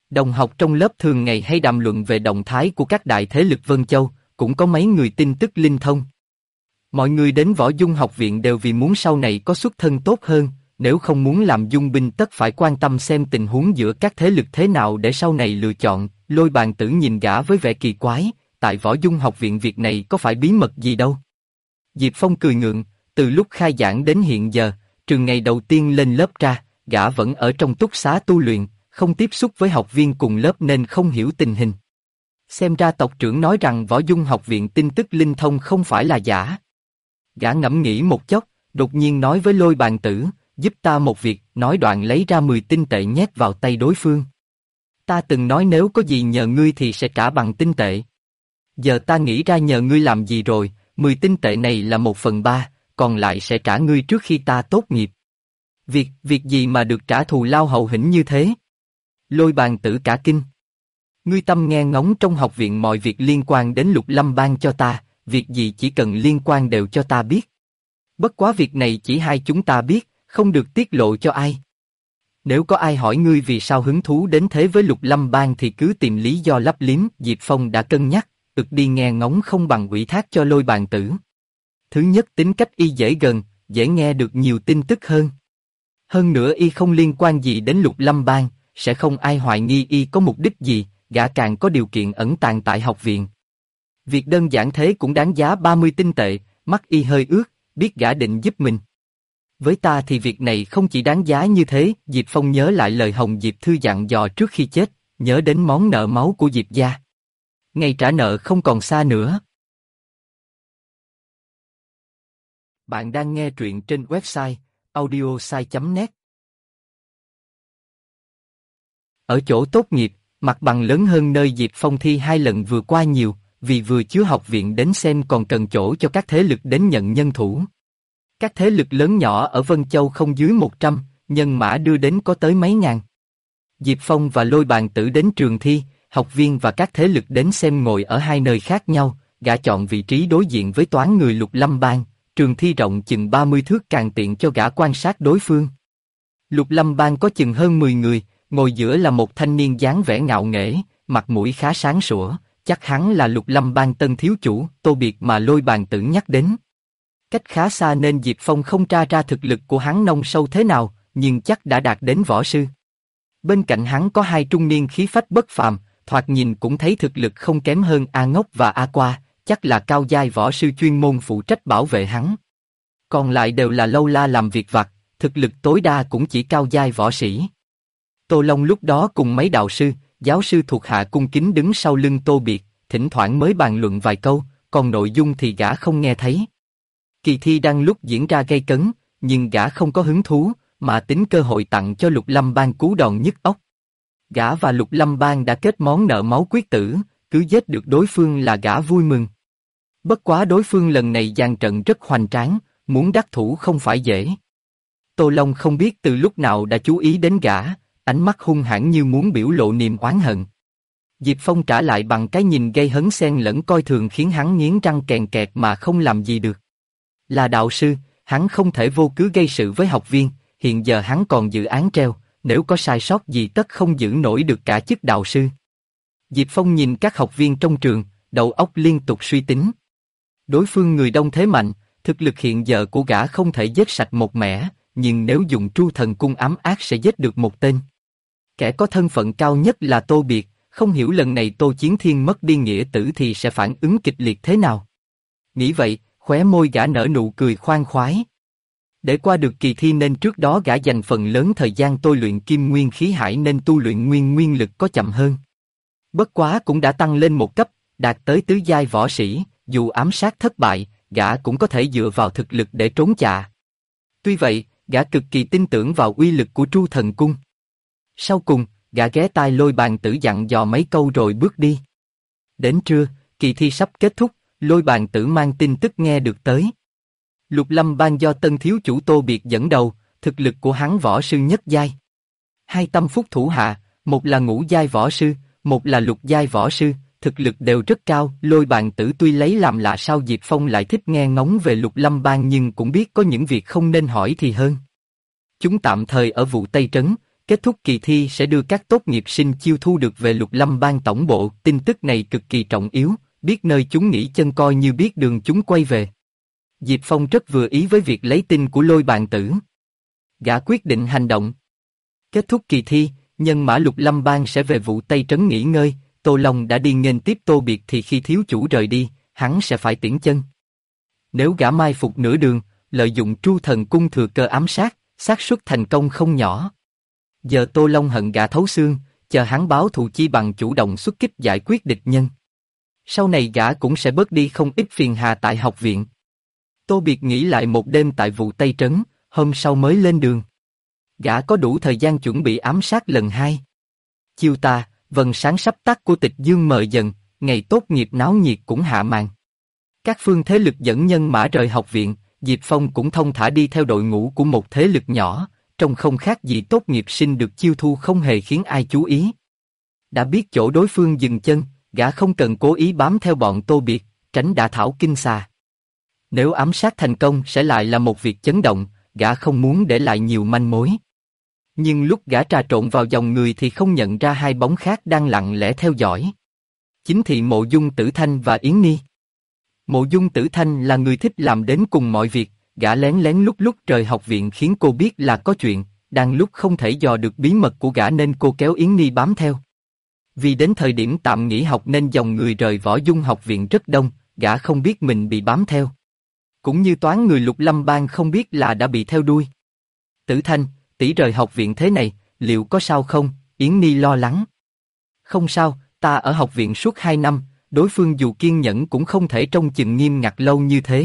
Đồng học trong lớp thường ngày hay đàm luận về động thái của các đại thế lực Vân Châu, cũng có mấy người tin tức linh thông. Mọi người đến Võ Dung học viện đều vì muốn sau này có xuất thân tốt hơn, nếu không muốn làm dung binh tất phải quan tâm xem tình huống giữa các thế lực thế nào để sau này lựa chọn. Lôi Bàn Tử nhìn gã với vẻ kỳ quái, tại Võ Dung học viện việc này có phải bí mật gì đâu. Diệp Phong cười ngượng, từ lúc khai giảng đến hiện giờ, trừ ngày đầu tiên lên lớp ra, gã vẫn ở trong túc xá tu luyện, không tiếp xúc với học viên cùng lớp nên không hiểu tình hình. Xem ra tộc trưởng nói rằng Võ Dung học viện tin tức linh thông không phải là giả. Gã ngẫm nghĩ một chốc, đột nhiên nói với Lôi Bàn Tử, giúp ta một việc, nói đoạn lấy ra 10 tinh tệ nhét vào tay đối phương. Ta từng nói nếu có gì nhờ ngươi thì sẽ trả bằng tinh tệ. Giờ ta nghĩ ra nhờ ngươi làm gì rồi, 10 tinh tệ này là 1/3, còn lại sẽ trả ngươi trước khi ta tốt nghiệp. Việc gì mà được trả thù lao hậu hĩnh như thế? Lôi Bàn Tử cả kinh. Ngươi tâm nghe ngóng trong học viện mọi việc liên quan đến Lục Lâm Bang cho ta, việc gì chỉ cần liên quan đều cho ta biết. Bất quá việc này chỉ hai chúng ta biết, không được tiết lộ cho ai. Nếu có ai hỏi ngươi vì sao hứng thú đến thế với Lục Lâm Bang thì cứ tìm lý do lấp liếm. Diệp Phong đã cân nhắc, đi nghe ngóng không bằng ủy thác cho Lôi Bàn Tử. Thứ nhất tính cách y dễ gần, dễ nghe được nhiều tin tức hơn. Hơn nữa y không liên quan gì đến Lục Lâm Bang, sẽ không ai hoài nghi y có mục đích gì, gã càng có điều kiện ẩn tàng tại học viện. Việc đơn giản thế cũng đáng giá 30 tinh tệ, mắt y hơi ướt, biết gã định giúp mình. Với ta thì việc này không chỉ đáng giá như thế. Diệp Phong nhớ lại lời Hồng Diệp Thư dặn dò trước khi chết, nhớ đến món nợ máu của Diệp gia. Ngày trả nợ không còn xa nữa. Bạn đang nghe truyện trên website audiosai.net. Ở chỗ tốt nghiệp, mặt bằng lớn hơn nơi Diệp Phong thi 2 lần vừa qua nhiều, vì vừa chứa học viện đến xem còn cần chỗ cho các thế lực đến nhận nhân thủ. Các thế lực lớn nhỏ ở Vân Châu không dưới 100, nhân mã đưa đến có tới mấy ngàn. Diệp Phong và Lôi Bàn Tử đến trường thi, học viên và các thế lực đến xem ngồi ở hai nơi khác nhau, gã chọn vị trí đối diện với toán người Lục Lâm Bang, trường thi rộng chừng 30 thước càng tiện cho gã quan sát đối phương. Lục Lâm Bang có chừng hơn 10 người, ngồi giữa là một thanh niên dáng vẻ ngạo nghễ, mặt mũi khá sáng sủa, chắc hắn là Lục Lâm Bang tân thiếu chủ, Tô Biệt mà Lôi Bàn Tử nhắc đến. Cách khá xa nên Diệp Phong không tra ra thực lực của hắn nông sâu thế nào, nhưng chắc đã đạt đến võ sư. Bên cạnh hắn có hai trung niên khí phách bất phàm, thoạt nhìn cũng thấy thực lực không kém hơn A Ngốc và A Qua, chắc là cao giai võ sư chuyên môn phụ trách bảo vệ hắn. Còn lại đều là lâu la làm việc vặt, thực lực tối đa cũng chỉ cao giai võ sĩ. Tô Long lúc đó cùng mấy đạo sư, giáo sư thuộc hạ cung kính đứng sau lưng Tô Biệt, thỉnh thoảng mới bàn luận vài câu, còn nội dung thì gã không nghe thấy. Kỳ thi đang lúc diễn ra gay cấn, nhưng gã không có hứng thú, mà tính cơ hội tặng cho Lục Lâm Bang cú đòn nhức óc. Gã và Lục Lâm Bang đã kết món nợ máu quyết tử, cứ giết được đối phương là gã vui mừng. Bất quá đối phương lần này dàn trận rất hoành tráng, muốn đắc thủ không phải dễ. Tô Long không biết từ lúc nào đã chú ý đến gã, ánh mắt hung hãn như muốn biểu lộ niềm oán hận. Diệp Phong trả lại bằng cái nhìn gây hấn xen lẫn coi thường khiến hắn nghiến răng kèn kẹt mà không làm gì được. Là đạo sư, hắn không thể vô cớ gây sự với học viên, hiện giờ hắn còn dự án treo, nếu có sai sót gì tất không giữ nổi được cả chức đạo sư. Diệp Phong nhìn các học viên trong trường, đầu óc liên tục suy tính. Đối phương người đông thế mạnh, thực lực hiện giờ của gã không thể giết sạch một mẻ, nhưng nếu dùng Tru Thần Cung ám ác sẽ giết được một tên. Kẻ có thân phận cao nhất là Tô Biệt, không hiểu lần này Tô Chiến Thiên mất đi nghĩa tử thì sẽ phản ứng kịch liệt thế nào. Nghĩ vậy, khóe môi gã nở nụ cười khoan khoái. Để qua được kỳ thi nên trước đó gã dành phần lớn thời gian tôi luyện kim nguyên khí hải nên tu luyện nguyên lực có chậm hơn. Bất quá cũng đã tăng lên một cấp, đạt tới tứ giai võ sĩ, dù ám sát thất bại, gã cũng có thể dựa vào thực lực để trốn chạ. Tuy vậy, gã cực kỳ tin tưởng vào uy lực của Tru Thần Cung. Sau cùng, gã ghé tai Lôi Bàn Tử dặn dò mấy câu rồi bước đi. Đến trưa, kỳ thi sắp kết thúc, Lôi Bàn Tử mang tin tức nghe được tới. Lục Lâm Bang do tân thiếu chủ Tô Biệt dẫn đầu, thực lực của hắn võ sư nhất giai. Hai tâm phúc thủ hạ, một là ngũ giai võ sư, một là lục giai võ sư, thực lực đều rất cao. Lôi Bàn Tử tuy lấy làm lạ sao Diệp Phong lại thích nghe ngóng về Lục Lâm Bang nhưng cũng biết có những việc không nên hỏi thì hơn. Chúng tạm thời ở vụ Tây Trấn, Kết thúc kỳ thi sẽ đưa các tốt nghiệp sinh chiêu thu được về Lục Lâm Bang tổng bộ. Tin tức này cực kỳ trọng yếu, biết nơi chúng nghỉ chân coi như biết đường chúng quay về. Diệp Phong rất vừa ý với việc lấy tin của Lôi Bàn Tử. Gã quyết định hành động. Kết thúc kỳ thi, nhân mã Lục Lâm Bang sẽ về Vũ Tây Trấn nghỉ ngơi. Tô Long đã đi nghênh tiếp Tô Biệt thì khi thiếu chủ rời đi, hắn sẽ phải tiễn chân. Nếu gã mai phục nửa đường, lợi dụng Tru Thần Cung thừa cơ ám sát, xác suất thành công không nhỏ. Giờ Tô Long hận gã thấu xương, chờ hắn báo thù chi bằng chủ động xuất kích giải quyết địch nhân. Sau này gã cũng sẽ bớt đi không ít phiền hà tại học viện. Tô Biệt nghỉ lại một đêm tại Vũ Tây Trấn, hôm sau mới lên đường. Gã có đủ thời gian chuẩn bị ám sát lần 2. Chiều tà, vầng sáng sắp tắt của Tịch Dương mờ dần, ngày tốt nghiệp náo nhiệt cũng hạ màn. Các phương thế lực dẫn nhân mã rời học viện, Diệp Phong cũng thông thả đi theo đội ngũ của một thế lực nhỏ, trông không khác gì tốt nghiệp sinh được chiêu thu không hề khiến ai chú ý. Đã biết chỗ đối phương dừng chân, gã không cần cố ý bám theo bọn Tô Biệt, tránh đả thảo kinh xà. Nếu ám sát thành công sẽ lại là một việc chấn động, gã không muốn để lại nhiều manh mối. Nhưng lúc gã trà trộn vào dòng người thì không nhận ra 2 bóng khác đang lặng lẽ theo dõi. Chính thị Mộ Dung Tử Thanh và Yến Ni. Mộ Dung Tử Thanh là người thích làm đến cùng mọi việc, gã lén lén lúc lúc rời học viện khiến cô biết là có chuyện, đang lúc không thể dò được bí mật của gã nên cô kéo Yến Ni bám theo. Vì đến thời điểm tạm nghỉ học nên dòng người rời Võ Dung học viện rất đông, gã không biết mình bị bám theo. Cũng như toán người Lục Lâm Bang không biết là đã bị theo đuôi. Tử Thanh, tỷ rời học viện thế này, liệu có sao không? Yến Ni lo lắng. Không sao, ta ở học viện suốt 2 năm, đối phương dù kiên nhẫn cũng không thể trông chừng nghiêm ngặt lâu như thế.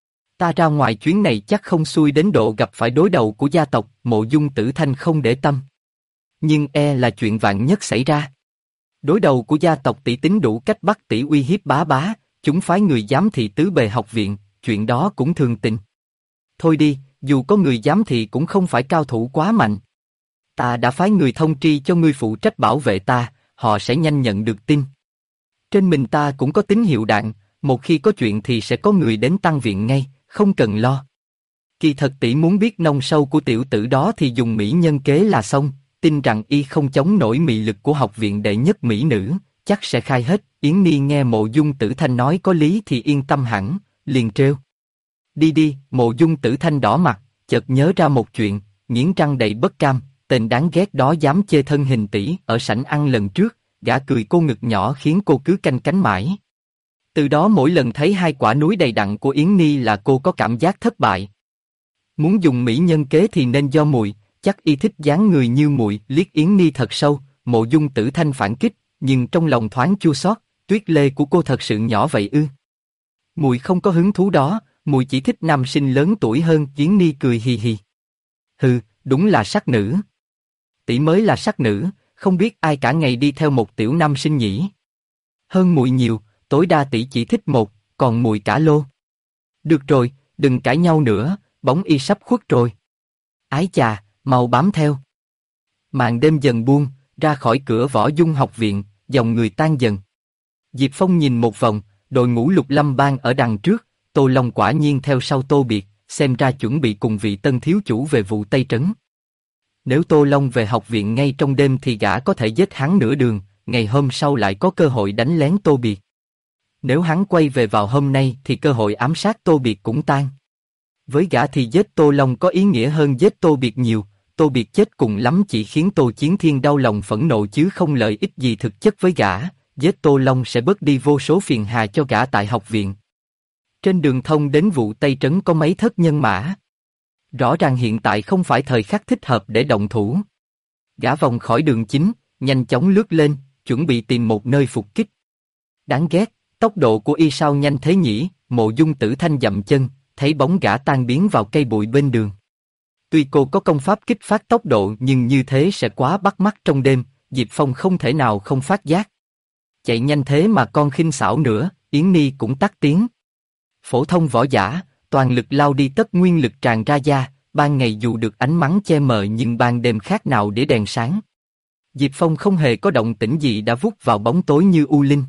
Ta ra ngoài chuyến này chắc không xui đến độ gặp phải đối đầu của gia tộc. Mộ Dung Tử Thanh không để tâm. Nhưng là chuyện vạn nhất xảy ra. Đối đầu của gia tộc tỷ tính đủ cách bắt tỷ uy hiếp bá bá, chúng phái người giám thị tứ bề học viện, chuyện đó cũng thường tình. Thôi đi, dù có người giám thị cũng không phải cao thủ quá mạnh. Ta đã phái người thông tri cho ngươi phụ trách bảo vệ ta, họ sẽ nhanh nhận được tin. Trên mình ta cũng có tín hiệu đạn, một khi có chuyện thì sẽ có người đến tăng viện ngay, không cần lo. Kỳ thật tỷ muốn biết nông sâu của tiểu tử đó thì dùng mỹ nhân kế là xong, tin rằng y không chống nổi mị lực của học viện đệ nhất mỹ nữ, chắc sẽ khai hết. Yến Ni nghe Mộ Dung Tử Thanh nói có lý thì yên tâm hẳn, liền trêu. Đi đi, Mộ Dung Tử Thanh đỏ mặt, chợt nhớ ra một chuyện, nghiến răng đầy bất cam, tên đáng ghét đó dám chê thân hình tỷ ở sảnh ăn lần trước, gã cười cô ngực nhỏ khiến cô cứ canh cánh mãi. Từ đó mỗi lần thấy 2 quả núi đầy đặn của Yến Ni là cô có cảm giác thất bại. Muốn dùng mỹ nhân kế thì nên do muội, chắc y thích dáng người như muội. Liếc Yến Ni thật sâu, Mộ Dung Tử Thanh phản kích, nhưng trong lòng thoáng chua xót, tuyết lê của cô thật sự nhỏ vậy ư? Muội không có hứng thú đó, muội chỉ thích nam sinh lớn tuổi hơn. Yến Ni cười hì hì. Hừ, đúng là sắc nữ. Tỷ mới là sắc nữ, không biết ai cả ngày đi theo một tiểu nam sinh nhỉ? Hơn muội nhiều, tối đa tỷ chỉ thích một, còn muội cả lô. Được rồi, đừng cãi nhau nữa, bóng y sắp khuất rồi. Ái chà, mau bám theo. Màn đêm dần buông, ra khỏi cửa Võ Dung học viện, dòng người tan dần. Diệp Phong nhìn một vòng, đội ngũ Lục Lâm Bang ở đằng trước, Tô Long quả nhiên theo sau Tô Biệt, xem ra chuẩn bị cùng vị tân thiếu chủ về Vũ Tây Trấn. Nếu Tô Long về học viện ngay trong đêm thì gã có thể giết hắn nửa đường, ngày hôm sau lại có cơ hội đánh lén Tô Biệt. Nếu hắn quay về vào hôm nay thì cơ hội ám sát Tô Biệt cũng tan. Với gã thì giết Tô Long có ý nghĩa hơn giết Tô Biệt nhiều, Tô Biệt chết cùng lắm chỉ khiến Tô Chiến Thiên đau lòng phẫn nộ chứ không lợi ích gì thực chất với gã, giết Tô Long sẽ bớt đi vô số phiền hà cho gã tại học viện. Trên đường thông đến Vũ Tây Trấn có mấy thất nhân mã. Rõ ràng hiện tại không phải thời khắc thích hợp để động thủ. Gã vòng khỏi đường chính, nhanh chóng lướt lên, chuẩn bị tìm một nơi phục kích. Đáng ghét, tốc độ của y sao nhanh thế nhỉ? Mộ Dung Tử Thanh dậm chân, thấy bóng gã tan biến vào cây bụi bên đường. Tuy cô có công pháp kích phát tốc độ nhưng như thế sẽ quá bắt mắt trong đêm, Diệp Phong không thể nào không phát giác. Chạy nhanh thế mà con khinh xảo nữa, Yến Ni cũng tắt tiếng. Phổ thông võ giả, toàn lực lao đi tất nguyên lực tràn ra da, ban ngày dù được ánh nắng che mờ nhưng ban đêm khác nào để đèn sáng. Diệp Phong không hề có động tĩnh gì đã vút vào bóng tối như u linh.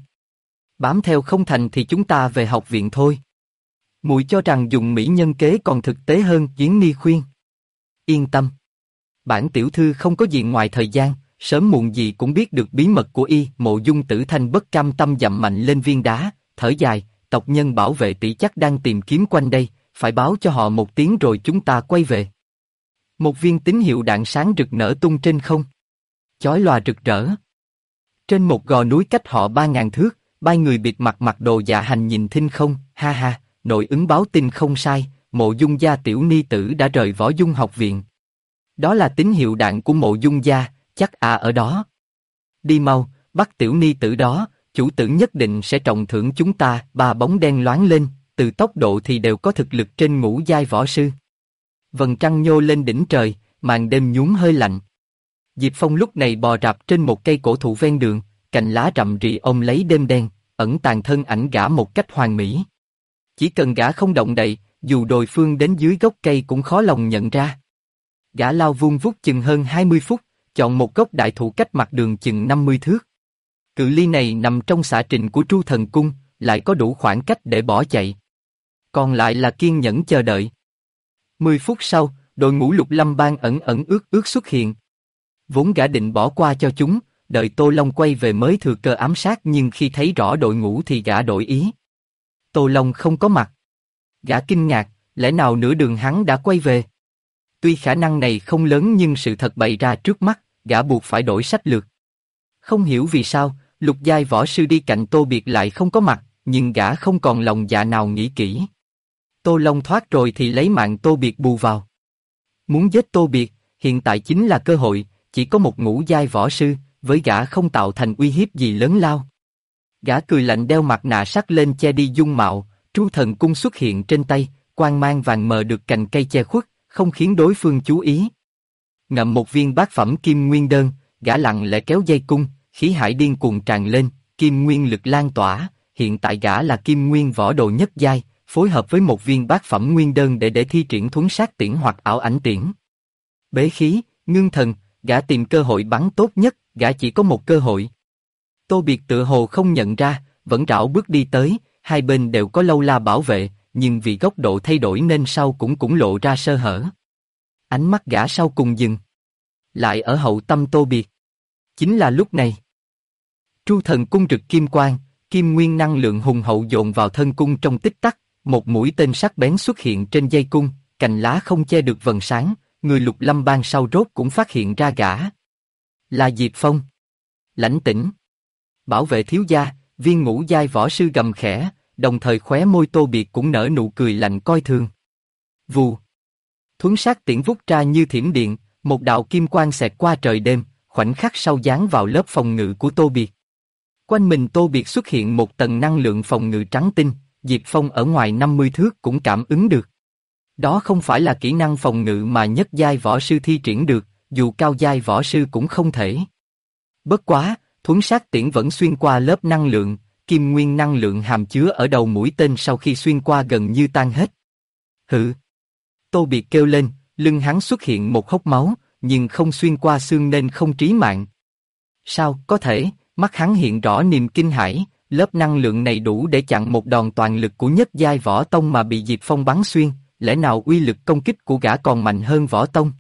Bám theo không thành thì chúng ta về học viện thôi. Muội cho rằng dùng mỹ nhân kế còn thực tế hơn, Yến Ni khuyên. Yên tâm. Bản tiểu thư không có gì ngoài thời gian, sớm muộn gì cũng biết được bí mật của y. Mộ Dung Tử Thanh bất cam tâm dậm mạnh lên viên đá, thở dài, tộc nhân bảo vệ tỷ chắc đang tìm kiếm quanh đây, phải báo cho họ một tiếng rồi chúng ta quay về. Một viên tín hiệu đạn sáng rực nở tung trên không, chói lòa rực rỡ. Trên một gò núi cách họ 3.000 thước, ba người bịt mặt mặc đồ dạ hành nhìn thinh không, ha ha, nội ứng báo tin không sai, Mộ Dung gia tiểu ni tử đã rời Võ Dung học viện. Đó là tín hiệu đạn của Mộ Dung gia, chắc ở đó. Đi mau, bắt tiểu ni tử đó, chủ tử nhất định sẽ trọng thưởng chúng ta. Ba bóng đen loáng lên, từ tốc độ thì đều có thực lực trên ngũ giai võ sư. Vầng trăng nhô lên đỉnh trời, màn đêm nhún hơi lạnh. Diệp Phong lúc này bò rạp trên một cây cổ thụ ven đường, cành lá rậm rì ôm lấy đêm đen, ẩn tàng thân ảnh gã một cách hoàn mỹ. Chỉ cần gã không động đậy, dù đối phương đến dưới gốc cây cũng khó lòng nhận ra. Gã lao vun vút chừng hơn 20 phút, chọn một gốc đại thụ cách mặt đường chừng 50 thước. Cự ly này nằm trong xạ trình của Tru Thần Cung, lại có đủ khoảng cách để bỏ chạy. Còn lại là kiên nhẫn chờ đợi. 10 phút sau, đội ngũ Lục Lâm Bang ẩn ẩn ước ước xuất hiện. Vốn gã định bỏ qua cho chúng, đợi Tô Long quay về mới thừa cơ ám sát, nhưng khi thấy rõ đội ngũ thì gã đổi ý. Tô Long không có mặt. Gã kinh ngạc, lẽ nào nửa đường hắn đã quay về? Tuy khả năng này không lớn nhưng sự thật bày ra trước mắt, gã buộc phải đổi sách lược. Không hiểu vì sao, lục giai võ sư đi cạnh Tô Biệt lại không có mặt, nhưng gã không còn lòng dạ nào nghĩ kỹ. Tô Long thoát rồi thì lấy mạng Tô Biệt bù vào. Muốn giết Tô Biệt, hiện tại chính là cơ hội, chỉ có một ngũ giai võ sư, với gã không tạo thành uy hiếp gì lớn lao. Gã cười lạnh đeo mặt nạ sắt lên che đi dung mạo, Tru Thần Cung xuất hiện trên tay, quang mang vàng mờ được cành cây che khuất, không khiến đối phương chú ý. Ngậm một viên bát phẩm kim nguyên đơn, gã lặng lẽ kéo dây cung, khí hải điên cuồng tràn lên, kim nguyên lực lan tỏa. Hiện tại gã là kim nguyên võ đồ nhất giai, phối hợp với một viên bát phẩm nguyên đơn để thi triển thuấn sát tiễn hoặc ảo ảnh tiễn. Bế khí, ngưng thần, gã tìm cơ hội bắn tốt nhất, gã chỉ có một cơ hội. Tô Biệt tựa hồ không nhận ra, vẫn rảo bước đi tới, hai bên đều có lâu la bảo vệ, nhưng vì góc độ thay đổi nên sau cũng lộ ra sơ hở. Ánh mắt gã sau cùng dừng lại ở hậu tâm Tô Biệt. Chính là lúc này, Tru Thần Cung rực kim quang, kim nguyên năng lượng hùng hậu dồn vào thân cung trong tích tắc, một mũi tên sắc bén xuất hiện trên dây cung, cành lá không che được vầng sáng, người Lục Lâm Bang sau rốt cũng phát hiện ra gã. Là Diệp Phong. Lãnh tĩnh. Bảo vệ thiếu gia, viên ngũ giai võ sư gầm khẽ, đồng thời khóe môi Tô Biệt cũng nở nụ cười lạnh coi thường. Vù. Thuấn sát tiễn vút ra như thiểm điện, một đạo kim quang xẹt qua trời đêm, khoảnh khắc sau giáng vào lớp phòng ngự của Tô Biệt. Quanh mình Tô Biệt xuất hiện một tầng năng lượng phòng ngự trắng tinh, Diệp Phong ở ngoài 50 thước cũng cảm ứng được. Đó không phải là kỹ năng phòng ngự mà nhất giai võ sư thi triển được, dù cao giai võ sư cũng không thể. Bất quá, thuấn sát tiễn vẫn xuyên qua lớp năng lượng, kim nguyên năng lượng hàm chứa ở đầu mũi tên sau khi xuyên qua gần như tan hết. Hự! Tô Biệt kêu lên, lưng hắn xuất hiện một hốc máu, nhưng không xuyên qua xương nên không trí mạng. Sao có thể? Mắt hắn hiện rõ niềm kinh hãi, lớp năng lượng này đủ để chặn một đòn toàn lực của nhất giai võ tông mà bị Diệp Phong bắn xuyên, lẽ nào uy lực công kích của gã còn mạnh hơn võ tông?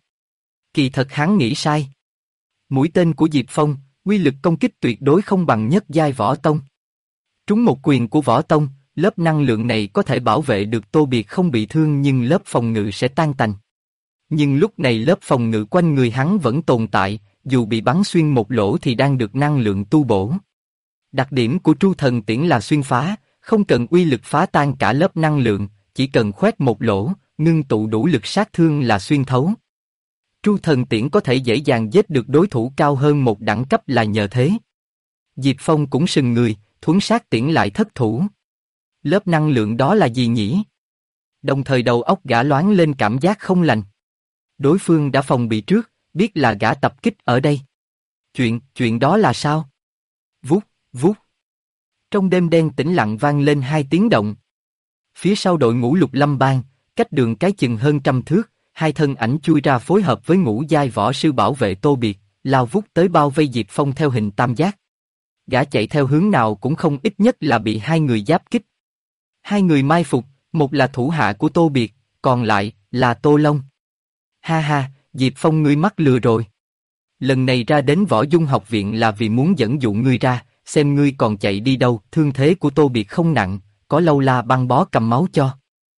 Kỳ thật hắn nghĩ sai. Mũi tên của Diệp Phong, uy lực công kích tuyệt đối không bằng nhất giai võ tông. Trúng một quyền của võ tông, lớp năng lượng này có thể bảo vệ được Tô Biệt không bị thương nhưng lớp phòng ngự sẽ tan tành. Nhưng lúc này lớp phòng ngự quanh người hắn vẫn tồn tại, dù bị bắn xuyên một lỗ thì đang được năng lượng tu bổ. Đặc điểm của Tru Thần Tiễn là xuyên phá, không cần uy lực phá tan cả lớp năng lượng, chỉ cần khoét một lỗ, ngưng tụ đủ lực sát thương là xuyên thấu. Tru Thần Tiễn có thể dễ dàng giết được đối thủ cao hơn một đẳng cấp là nhờ thế. Diệp Phong cũng sừng người, thuấn sát tiễn lại thất thủ. Lớp năng lượng đó là gì nhỉ? Đồng thời đầu óc gã loáng lên cảm giác không lành. Đối phương đã phòng bị trước, biết là gã tập kích ở đây. Chuyện đó là sao? Vút, vút. Trong đêm đen tĩnh lặng vang lên hai tiếng động. Phía sau đội ngũ Lục Lâm Bang, cách đường cái chừng hơn 100 thước, hai thân ảnh chui ra phối hợp với ngũ giai võ sư bảo vệ Tô Biệt, lao vút tới bao vây Diệp Phong theo hình tam giác. Gã chạy theo hướng nào cũng không ít nhất là bị hai người giáp kích. Hai người mai phục, một là thủ hạ của Tô Biệt, còn lại là Tô Long. Ha ha, Diệp Phong ngươi mắc lừa rồi. Lần này ra đến Võ Dung học viện là vì muốn dẫn dụ ngươi ra, xem ngươi còn chạy đi đâu. Thương thế của Tô Biệt không nặng, có lâu la băng bó cầm máu cho.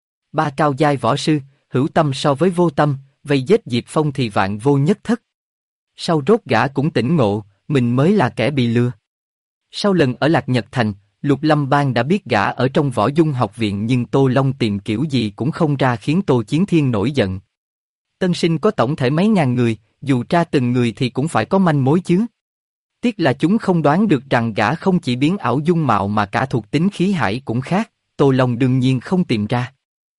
Ba cao giai võ sư, hữu tâm so với vô tâm, vây giết Diệp Phong thì vạn vô nhất thất. Sau rốt gã cũng tỉnh ngộ, mình mới là kẻ bị lừa. Sau lần ở Lạc Nhật Thành, Lục Lâm Bang đã biết gã ở trong Võ Dung học viện, nhưng Tô Long tìm kiểu gì cũng không ra, khiến Tô Chiến Thiên nổi giận. Tân sinh có tổng thể mấy ngàn người, dù tra từng người thì cũng phải có manh mối chứ. Tiếc là chúng không đoán được rằng gã không chỉ biến ảo dung mạo mà cả thuộc tính khí hải cũng khác, Tô Long đương nhiên không tìm ra.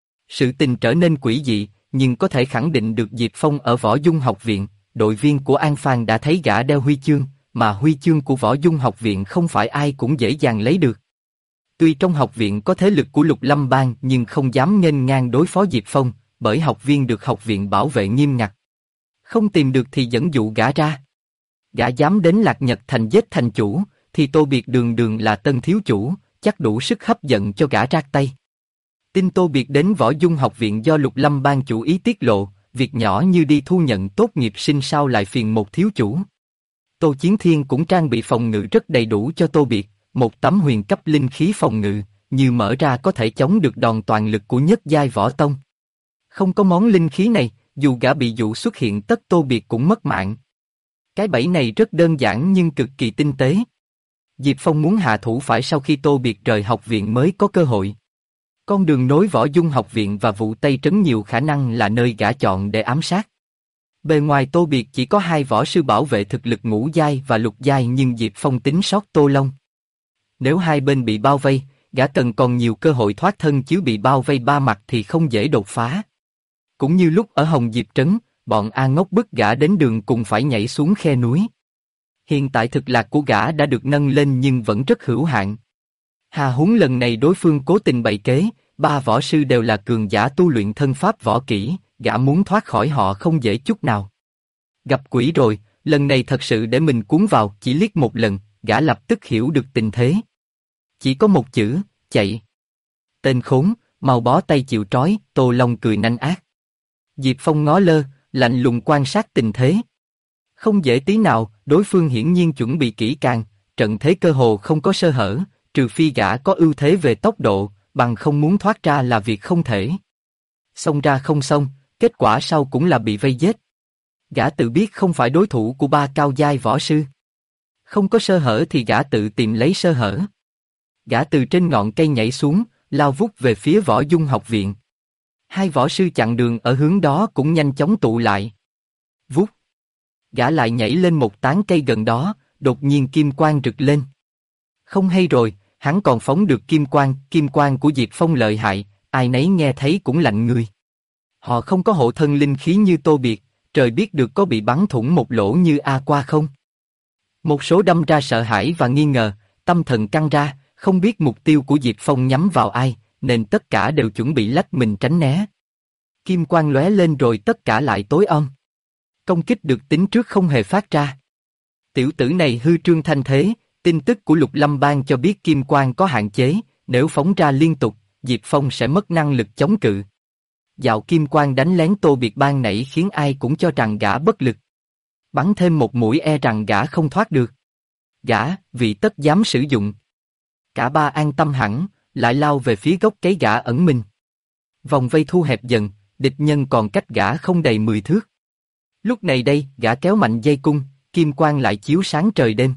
Sự tình trở nên quỷ dị, nhưng có thể khẳng định được Diệp Phong ở Võ Dung học viện, đội viên của An Phan đã thấy gã đeo huy chương, mà huy chương của Võ Dung học viện không phải ai cũng dễ dàng lấy được. Tuy trong học viện có thế lực của Lục Lâm Bang nhưng không dám nghênh ngang đối phó Diệp Phong, bởi học viên được học viện bảo vệ nghiêm ngặt. Không tìm được thì dẫn dụ gã ra. Gã dám đến Lạc Nhật Thành giết thành chủ, thì Tô Biệt đường đường là tân thiếu chủ, chắc đủ sức hấp dẫn cho gã ra tay. Tin Tô Biệt đến Võ Dung học viện do Lục Lâm Bang chủ ý tiết lộ, việc nhỏ như đi thu nhận tốt nghiệp sinh sao lại phiền một thiếu chủ. Tô Chiến Thiên cũng trang bị phòng ngự rất đầy đủ cho Tô Biệt, một tấm huyền cấp linh khí phòng ngự, như mở ra có thể chống được đòn toàn lực của nhất giai võ tông. Không có món linh khí này, dù gã bị dụ xuất hiện tất Tô Biệt cũng mất mạng. Cái bẫy này rất đơn giản nhưng cực kỳ tinh tế. Diệp Phong muốn hạ thủ phải sau khi Tô Biệt rời học viện mới có cơ hội. Con đường nối Võ Dung học viện và Vụ Tây Trấn nhiều khả năng là nơi gã chọn để ám sát. Bề ngoài Tô Biệt chỉ có 2 võ sư bảo vệ thực lực ngũ giai và lục giai, nhưng Diệp Phong tính sót Tô Long. Nếu hai bên bị bao vây, gã cần còn nhiều cơ hội thoát thân, chứ bị bao vây ba mặt thì không dễ đột phá. Cũng như lúc ở Hồng Diệp Trấn, bọn A Ngốc bức gã đến đường cùng phải nhảy xuống khe núi. Hiện tại thực lực của gã đã được nâng lên nhưng vẫn rất hữu hạn. Hà huống lần này đối phương cố tình bày kế, 3 võ sư đều là cường giả tu luyện thân pháp võ kỹ, gã muốn thoát khỏi họ không dễ chút nào. Gặp quỷ rồi, lần này thật sự để mình cuốn vào, chỉ liếc một lần, gã lập tức hiểu được tình thế. Chỉ có một chữ, chạy. Tên khốn, mau bó tay chịu trói, Tô Long cười nanh ác. Diệp Phong ngó lơ, lạnh lùng quan sát tình thế. Không dễ tí nào, đối phương hiển nhiên chuẩn bị kỹ càng, trận thế cơ hồ không có sơ hở, trừ phi gã có ưu thế về tốc độ, bằng không muốn thoát ra là việc không thể. Xông ra không xông, kết quả sau cũng là bị vây giết. Gã tự biết không phải đối thủ của 3 cao giai võ sư. Không có sơ hở thì gã tự tìm lấy sơ hở. Gã từ trên ngọn cây nhảy xuống, lao vút về phía Võ Dung học viện. 2 võ sư chặn đường ở hướng đó cũng nhanh chóng tụ lại. Vút. Gã lại nhảy lên một tán cây gần đó, đột nhiên kim quang rực lên. Không hay rồi, hắn còn phóng được kim quang của Diệp Phong lợi hại, ai nấy nghe thấy cũng lạnh người. Họ không có hộ thân linh khí như Tô Biệt, trời biết được có bị bắn thủng một lỗ như A qua không. Một số đâm ra sợ hãi và nghi ngờ, tâm thần căng ra, không biết mục tiêu của Diệp Phong nhắm vào ai, nên tất cả đều chuẩn bị lách mình tránh né. Kim quang lóe lên rồi tất cả lại tối om. Công kích được tính trước không hề phát ra. Tiểu tử này hư trương thanh thế, tin tức của Lục Lâm Bang cho biết kim quang có hạn chế, nếu phóng ra liên tục, Diệp Phong sẽ mất năng lực chống cự. Dạo kim quang đánh lén Tô Biệt ban nãy khiến ai cũng cho rằng gã bất lực. Bắn thêm một mũi e rằng gã không thoát được. Gã, vì tất dám sử dụng. Cả ba an tâm hẳn, lại lao về phía gốc cây gã ẩn mình. Vòng vây thu hẹp dần, địch nhân còn cách gã không đầy 10 thước. Lúc này đây, gã kéo mạnh dây cung, kim quang lại chiếu sáng trời đêm.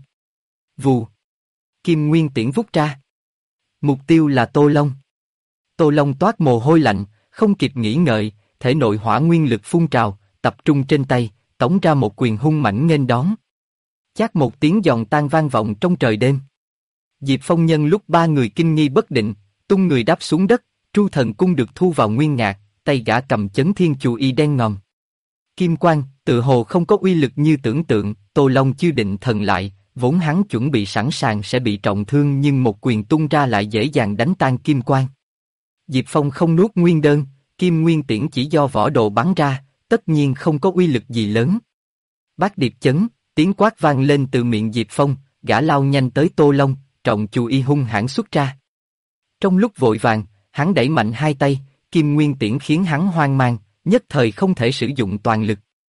Vù. Kim nguyên tiễn vút ra. Mục tiêu là Tô Long. Tô Long toát mồ hôi lạnh, không kịp nghĩ ngợi, thể nội hỏa nguyên lực phun trào, tập trung trên tay, tống ra một quyền hung mãnh nghênh đón. Chát một tiếng giòn tan vang vọng trong trời đêm. Diệp Phong nhân lúc 3 người kinh nghi bất định, tung người đáp xuống đất, Tru Thần cung được thu vào nguyên ngạc, tay gã cầm chấn thiên chù y đen ngòm. Kim quang, tự hồ không có uy lực như tưởng tượng, Tô Long chưa định thần lại, vốn hắn chuẩn bị sẵn sàng sẽ bị trọng thương nhưng một quyền tung ra lại dễ dàng đánh tan kim quang. Diệp Phong không nuốt nguyên đơn, kim nguyên tiễn chỉ do võ đồ bắn ra, tất nhiên không có uy lực gì lớn. Bát điệp chấn, tiếng quát vang lên từ miệng Diệp Phong, gã lao nhanh tới Tô Long, trọng chù y hung hãn xuất ra. Trong lúc vội vàng, hắn đẩy mạnh hai tay, kim nguyên tiễn khiến hắn hoang mang, nhất thời không thể sử dụng toàn lực.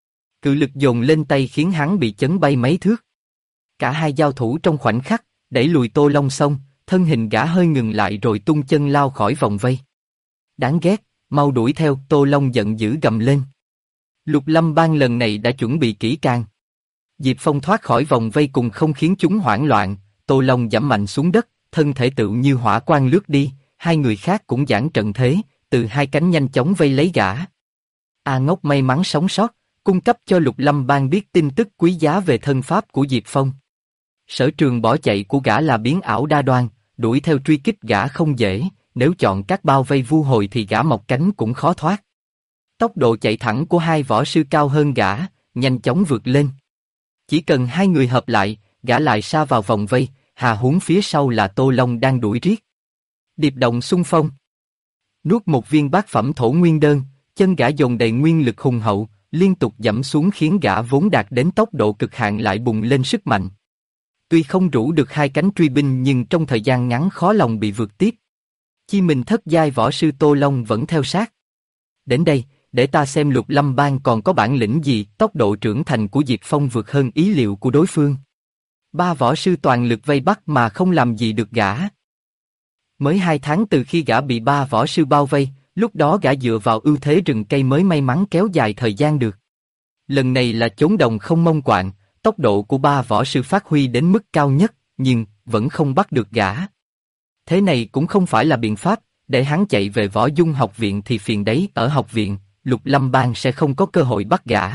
Cự lực dồn lên tay khiến hắn bị chấn bay mấy thước. Cả hai giao thủ trong khoảnh khắc, đẩy lùi Tô Long xong, thân hình gã hơi ngừng lại rồi tung chân lao khỏi vòng vây. Đáng ghét, mau đuổi theo, Tô Long giận dữ gầm lên. Lục Lâm Bang lần này đã chuẩn bị kỹ càng. Diệp Phong thoát khỏi vòng vây cùng không khiến chúng hoảng loạn, Tô Long giẫm mạnh xuống đất, thân thể tựu như hỏa quang lướt đi, hai người khác cũng giãn trận thế, từ hai cánh nhanh chóng vây lấy gã. A Ngốc may mắn sống sót, cung cấp cho Lục Lâm Bang biết tin tức quý giá về thân pháp của Diệp Phong. Sở trường bỏ chạy của gã là biến ảo đa đoan, đuổi theo truy kích gã không dễ, nếu chọn các bao vây vu hồi thì gã mọc cánh cũng khó thoát. Tốc độ chạy thẳng của hai võ sư cao hơn gã, nhanh chóng vượt lên. Chỉ cần hai người hợp lại, gã lại sa vào vòng vây, hà huống phía sau là Tô Long đang đuổi riết. Điệp động xung phong. Nuốt một viên bát phẩm thổ nguyên đơn, chân gã dồn đầy nguyên lực hùng hậu, liên tục giẫm xuống khiến gã vốn đạt đến tốc độ cực hạn lại bùng lên sức mạnh. Tuy không rũ được hai cánh truy binh nhưng trong thời gian ngắn khó lòng bị vượt tiếp. Chi mình thất giai võ sư Tô Long vẫn theo sát. Đến đây, để ta xem Lục Lâm Bang còn có bản lĩnh gì. Tốc độ trưởng thành của Diệp Phong vượt hơn ý liệu của đối phương. Ba võ sư toàn lực vây bắt mà không làm gì được gã. Mới 2 tháng từ khi gã bị ba võ sư bao vây, lúc đó gã dựa vào ưu thế rừng cây mới may mắn kéo dài thời gian được. Lần này là chốn đồng không mông quạng, tốc độ của ba võ sư phát huy đến mức cao nhất, nhưng vẫn không bắt được gã. Thế này cũng không phải là biện pháp, để hắn chạy về Võ Dung học viện thì phiền đấy, ở học viện, Lục Lâm Bang sẽ không có cơ hội bắt gã.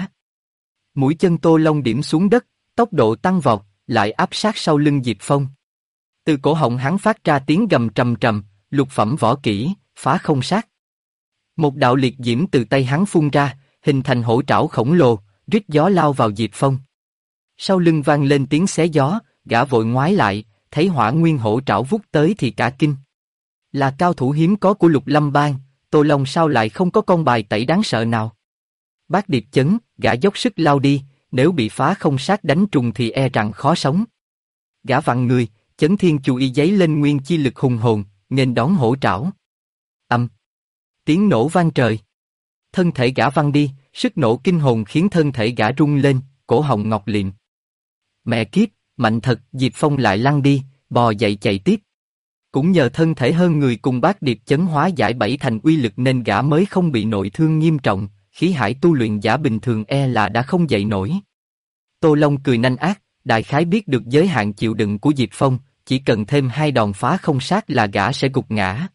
Mũi chân Tô Long điểm xuống đất, tốc độ tăng vọt, lại áp sát sau lưng Diệp Phong. Từ cổ họng hắn phát ra tiếng gầm trầm trầm, lục phẩm võ kỹ, phá không sát. Một đạo liệt diễm từ tay hắn phun ra, hình thành hổ trảo khổng lồ, rít gió lao vào Diệp Phong. Sau lưng vang lên tiếng xé gió, gã vội ngoái lại, thấy hỏa nguyên hổ trảo vút tới thì cả kinh. Là cao thủ hiếm có của Lục Lâm Bang, Tô Long sao lại không có con bài tẩy đáng sợ nào? Bát điệp chấn, gã dốc sức lao đi, nếu bị phá không sát đánh trùng thì e rằng khó sống. Gã vặn người, chấn thiên chù y giấy lên nguyên chi lực hùng hồn, nghênh đón hổ trảo. Âm. Tiếng nổ vang trời. Thân thể gã văng đi, sức nổ kinh hồn khiến thân thể gã rung lên, cổ họng ngọc liệm. Mẹ kiếp, mạnh thật, Diệp Phong lại lăn đi, bò dậy chạy tiếp. Cũng nhờ thân thể hơn người cùng bát điệp chấn hóa giải bảy thành uy lực nên gã mới không bị nội thương nghiêm trọng, khí hải tu luyện giả bình thường e là đã không dậy nổi. Tô Long cười nanh ác, đại khái biết được giới hạn chịu đựng của Diệp Phong, chỉ cần thêm 2 đòn phá không sát là gã sẽ gục ngã.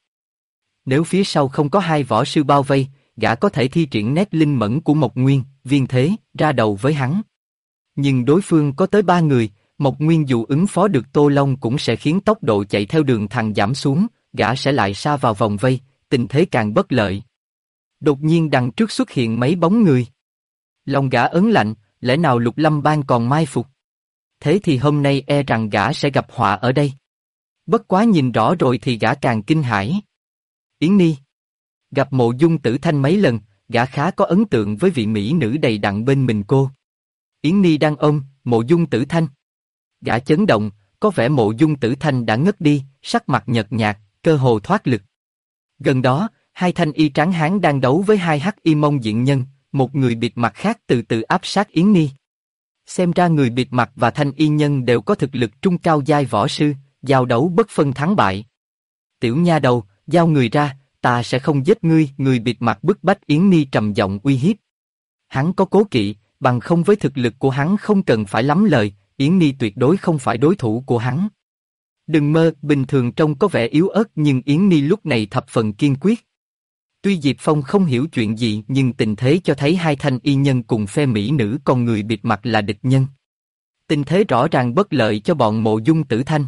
Nếu phía sau không có 2 võ sư bao vây, gã có thể thi triển nét linh mẫn của Mộc Nguyên, Viên Thế, ra đầu với hắn. Nhưng đối phương có tới 3 người, Mộc Nguyên dù ứng phó được Tô Long cũng sẽ khiến tốc độ chạy theo đường thẳng giảm xuống, gã sẽ lại sa vào vòng vây, tình thế càng bất lợi. Đột nhiên đằng trước xuất hiện mấy bóng người. Lòng gã ớn lạnh, lẽ nào Lục Lâm Bang còn mai phục? Thế thì hôm nay e rằng gã sẽ gặp họa ở đây. Bất quá nhìn rõ rồi thì gã càng kinh hãi. Yến Ni. Gặp Mộ Dung Tử Thanh mấy lần, gã khá có ấn tượng với vị mỹ nữ đầy đặn bên mình cô. Yến Ni đang ôm Mộ Dung Tử Thanh. Gã chấn động, có vẻ Mộ Dung Tử Thanh đã ngất đi, sắc mặt nhợt nhạt, cơ hồ thoát lực. Gần đó, 2 thanh y tráng hán đang đấu với 2 hắc y mông diện nhân, một người bịt mặt khác từ từ áp sát Yến Ni. Xem ra người bịt mặt và thanh y nhân đều có thực lực trung cao giai võ sư, giao đấu bất phân thắng bại. Tiểu nha đầu, giao người ra, ta sẽ không giết ngươi. Người bịt mặt bức bách Yến Ni trầm giọng uy hiếp. Hắn có cố kỵ, bằng không với thực lực của hắn không cần phải lắm lời, Yến Ni tuyệt đối không phải đối thủ của hắn. Đừng mơ, bình thường trông có vẻ yếu ớt nhưng Yến Ni lúc này thập phần kiên quyết. Tuy Diệp Phong không hiểu chuyện gì nhưng tình thế cho thấy 2 thanh y nhân cùng phe mỹ nữ còn người bịt mặt là địch nhân. Tình thế rõ ràng bất lợi cho bọn Mộ Dung Tử Thanh.